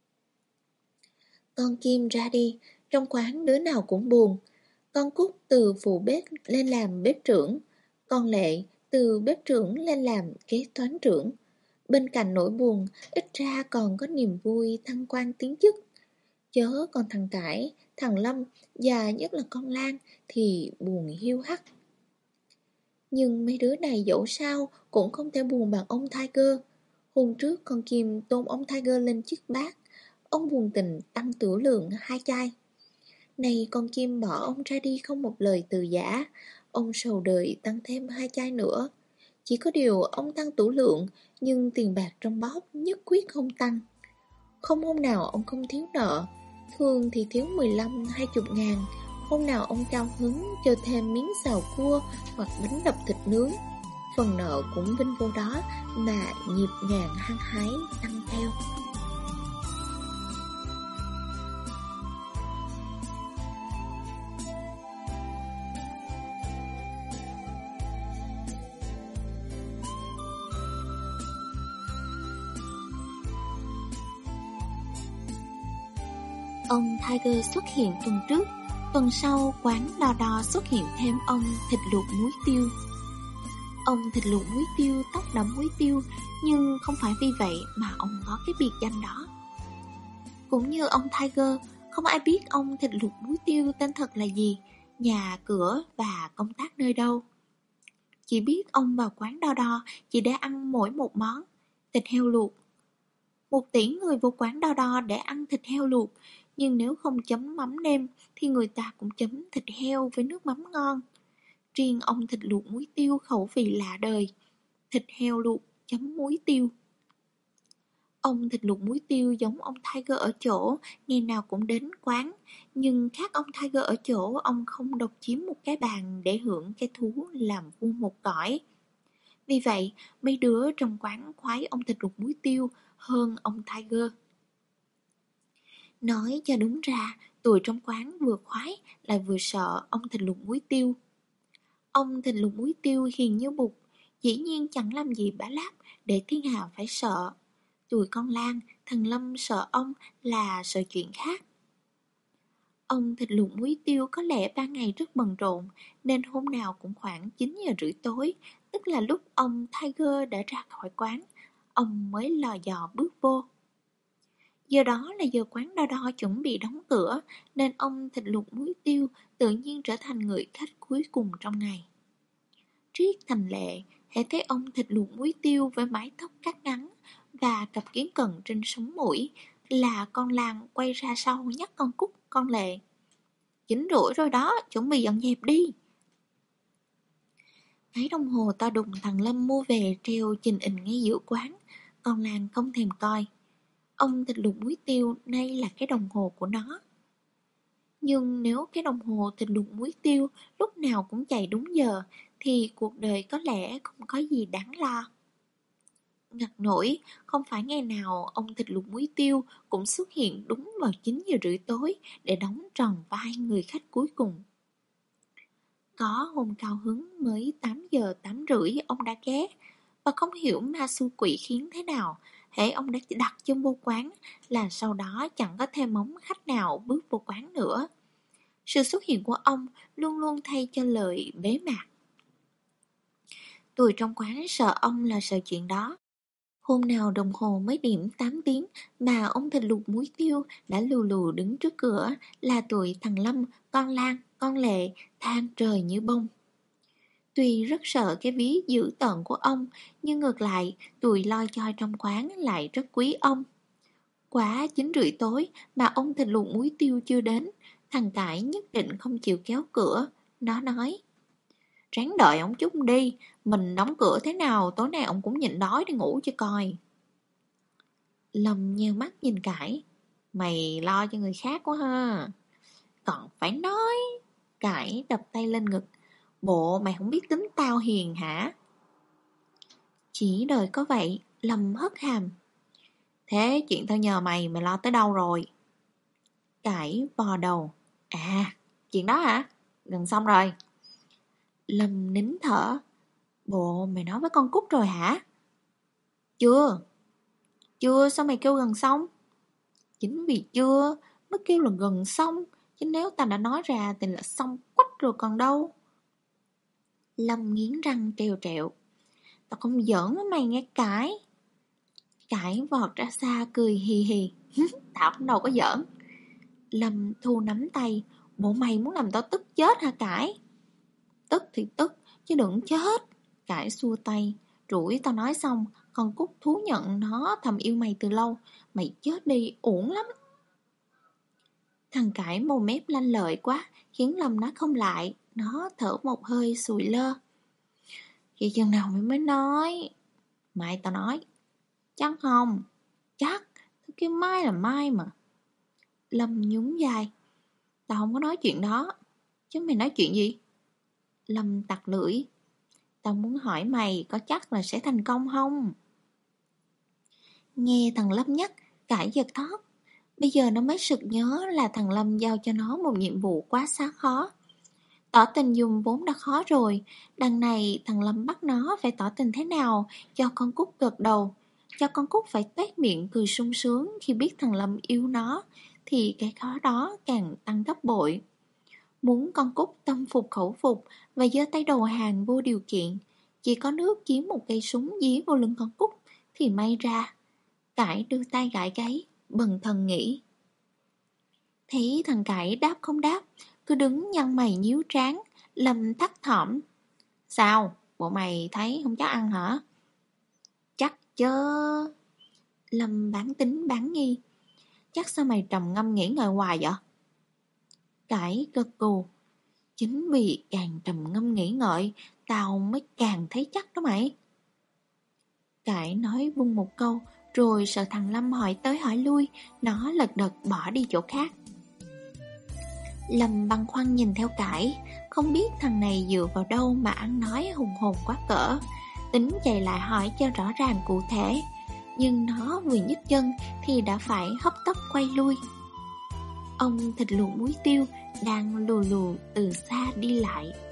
Con Kim ra đi, trong quán đứa nào cũng buồn. Con Cúc từ phụ bếp lên làm bếp trưởng, con Lệ từ bếp trưởng lên làm kế toán trưởng. Bên cạnh nỗi buồn, ít ra còn có niềm vui thăng quan tiến chức. Chớ còn thằng Cải, thằng Lâm và nhất là con Lan thì buồn hiu hắt. Nhưng mấy đứa này dẫu sao cũng không thể buồn bằng ông Tiger. Hôm trước con Kim tôn ông Tiger lên chức bác, ông buồn tình tăng tử lượng hai chai. Này con Kim bỏ ông ra đi không một lời từ giã, ông sầu đời tăng thêm hai chai nữa. Chỉ có điều ông tăng tủ lượng, nhưng tiền bạc trong bóp nhất quyết không tăng. Không hôm nào ông không thiếu nợ, thường thì thiếu mười lăm hai mươi ngàn. Hôm nào ông cao hứng cho thêm miếng xào cua hoặc bánh đập thịt nướng. Phần nợ cũng vinh vô đó mà nhịp nhàng hăng hái tăng theo.
Ông Tiger xuất hiện tuần trước, tuần sau quán Đo Đo xuất hiện thêm ông thịt luộc muối tiêu. Ông thịt luộc muối tiêu, tóc đậm muối tiêu, nhưng không phải vì vậy mà ông có cái biệt danh đó. Cũng như ông Tiger, không ai biết ông thịt luộc muối tiêu tên thật là gì, nhà cửa và công tác nơi đâu. Chỉ biết ông vào quán Đo Đo chỉ để ăn mỗi một món, thịt heo luộc. Một tỷ người vô quán Đo Đo để ăn thịt heo luộc, nhưng nếu không chấm mắm nêm thì người ta cũng chấm thịt heo với nước mắm ngon. Riêng ông thịt luộc muối tiêu khẩu vị lạ đời, thịt heo luộc chấm muối tiêu. Ông thịt luộc muối tiêu giống ông Tiger ở chỗ ngày nào cũng đến quán, nhưng khác ông Tiger ở chỗ ông không độc chiếm một cái bàn để hưởng cái thú làm vua một cõi. Vì vậy, mấy đứa trong quán khoái ông thịt luộc muối tiêu hơn ông Tiger. Nói cho đúng ra, tụi trong quán vừa khoái lại vừa sợ ông thịt luộc muối tiêu. Ông thịt luộc muối tiêu hiền như bụt, dĩ nhiên chẳng làm gì bả láp để thiên hạ phải sợ.
Tụi con Lan, thằng Lâm sợ ông là sợ chuyện khác. Ông thịt luộc muối tiêu có lẽ ban ngày rất bận rộn, nên hôm nào cũng khoảng chín giờ rưỡi tối, tức là lúc ông Tiger đã ra khỏi quán, ông mới lò dò bước vô. Giờ đó là giờ quán đo đo chuẩn bị đóng cửa, nên ông thịt luộc muối tiêu tự nhiên trở thành người khách cuối cùng trong ngày. Triết thành lệ, hễ thấy ông thịt luộc muối tiêu với mái tóc cắt ngắn và cặp kiến cận trên sống mũi, là con Lan quay ra sau nhắc con Cúc, con Lệ. Chín rưỡi rồi đó, chuẩn bị dọn dẹp đi. Cái đồng hồ to đùng thằng Lâm mua về treo chình ình ngay giữa quán, con Lan không thèm coi. Ông thịt luộc muối tiêu nay là cái đồng hồ của nó. Nhưng nếu cái đồng hồ thịt luộc muối tiêu lúc nào cũng chạy đúng giờ, thì cuộc đời có lẽ không có gì đáng lo. Ngặt nổi, không phải ngày nào ông thịt luộc muối tiêu cũng xuất hiện đúng vào chín giờ rưỡi tối để đóng tròn vai người khách cuối cùng. Có hôm cao hứng mới tám giờ tám rưỡi ông đã ghé, và không hiểu ma xui quỷ khiến thế nào, hễ ông đã đặt chân vô quán là sau đó chẳng có thêm móng khách nào bước vô quán nữa. Sự xuất hiện của ông luôn luôn thay cho lời bế mạc. Tụi trong quán sợ ông là sợ chuyện đó. Hôm nào đồng hồ mới điểm tám tiếng mà ông thịt luộc muối tiêu đã lù lù đứng trước cửa, là tụi thằng Lâm, con Lan, con Lệ than trời như bông. Tuy rất sợ cái ví dữ tợn của ông, nhưng ngược lại tụi loi choi trong quán lại rất quý ông. Quá chín rưỡi tối mà ông thịt luộc muối tiêu chưa đến, thằng Cải nhất định không chịu kéo cửa. Nó nói: ráng đợi ông chút đi, mình đóng cửa thế nào tối nay ông cũng nhịn đói để ngủ cho coi. Lâm nheo mắt nhìn Cải: mày lo cho người khác quá ha. Còn phải nói. Cải đập tay lên ngực: bộ mày không biết tính tao hiền hả? Chỉ đợi có vậy. Lâm hất hàm: thế chuyện tao nhờ mày, mày lo tới đâu rồi? Cải vò đầu: à, chuyện đó hả? Gần xong rồi. Lâm nín thở: bộ mày nói với con Cúc rồi hả? Chưa. Chưa, sao mày kêu gần xong? Chính vì chưa mới kêu là gần xong, chứ nếu tao đã nói ra thì là xong quách rồi còn đâu. Lâm nghiến răng trèo trẹo: tao không giỡn với mày nghe Cải. Cải vọt ra xa cười hì hì: tao cũng đâu có giỡn. Lâm thu nắm tay: bộ mày muốn làm tao tức chết hả Cải? Tức thì tức, chứ đừng chết. Cải xua tay: rủi tao nói xong, con Cúc thú nhận nó thầm yêu mày từ lâu. Mày chết đi, uổng lắm. Thằng Cải mồm mép lanh lợi quá, khiến Lâm nó không lại. Nó thở một hơi sùi lơ: khi chừng nào mày mới nói? Mai tao nói. Chắc không? Chắc, thứ kia mai là mai mà. Lâm nhún vai: tao không có nói chuyện đó. Chứ mày nói chuyện gì? Lâm tặc lưỡi: tao muốn hỏi mày có chắc là sẽ thành công không? Nghe thằng Lâm nhắc, Cải giật thót. Bây giờ nó mới sực nhớ là thằng Lâm giao cho nó một nhiệm vụ quá xá khó. Tỏ tình dùng vốn đã khó rồi, đằng này thằng Lâm bắt nó phải tỏ tình thế nào cho con Cúc gật đầu, cho con Cúc phải toét miệng cười sung sướng khi biết thằng Lâm yêu nó, thì cái khó đó càng tăng gấp bội. Muốn con Cúc tâm phục khẩu phục và giơ tay đầu hàng vô điều kiện, chỉ có nước kiếm một cây súng dí vô lưng con Cúc thì may ra. Cải đưa tay gãi gáy, bần thần nghĩ. Thấy thằng Cải đáp không đáp, cứ đứng nhăn mày nhíu trán. Lâm thắt thỏm: sao, bộ mày thấy không chắc ăn hả? Chắc chớ. Lâm bán tính bán nghi: chắc sao mày trầm ngâm nghĩ ngợi hoài vậy? Cải gật gù: chính vì càng trầm ngâm nghĩ ngợi, tao mới càng thấy chắc đó mày. Cải nói vung một câu, rồi sợ thằng Lâm hỏi tới hỏi lui, nó lật đật bỏ đi chỗ khác. Lâm băn khoăn nhìn theo Cải, không biết thằng này dựa vào đâu mà ăn nói hùng hồn quá cỡ, tính chạy lại hỏi cho rõ ràng cụ thể. Nhưng nó vừa nhấc chân thì đã phải hấp tấp quay lui. Ông thịt luộc muối tiêu đang lù lù từ xa đi lại.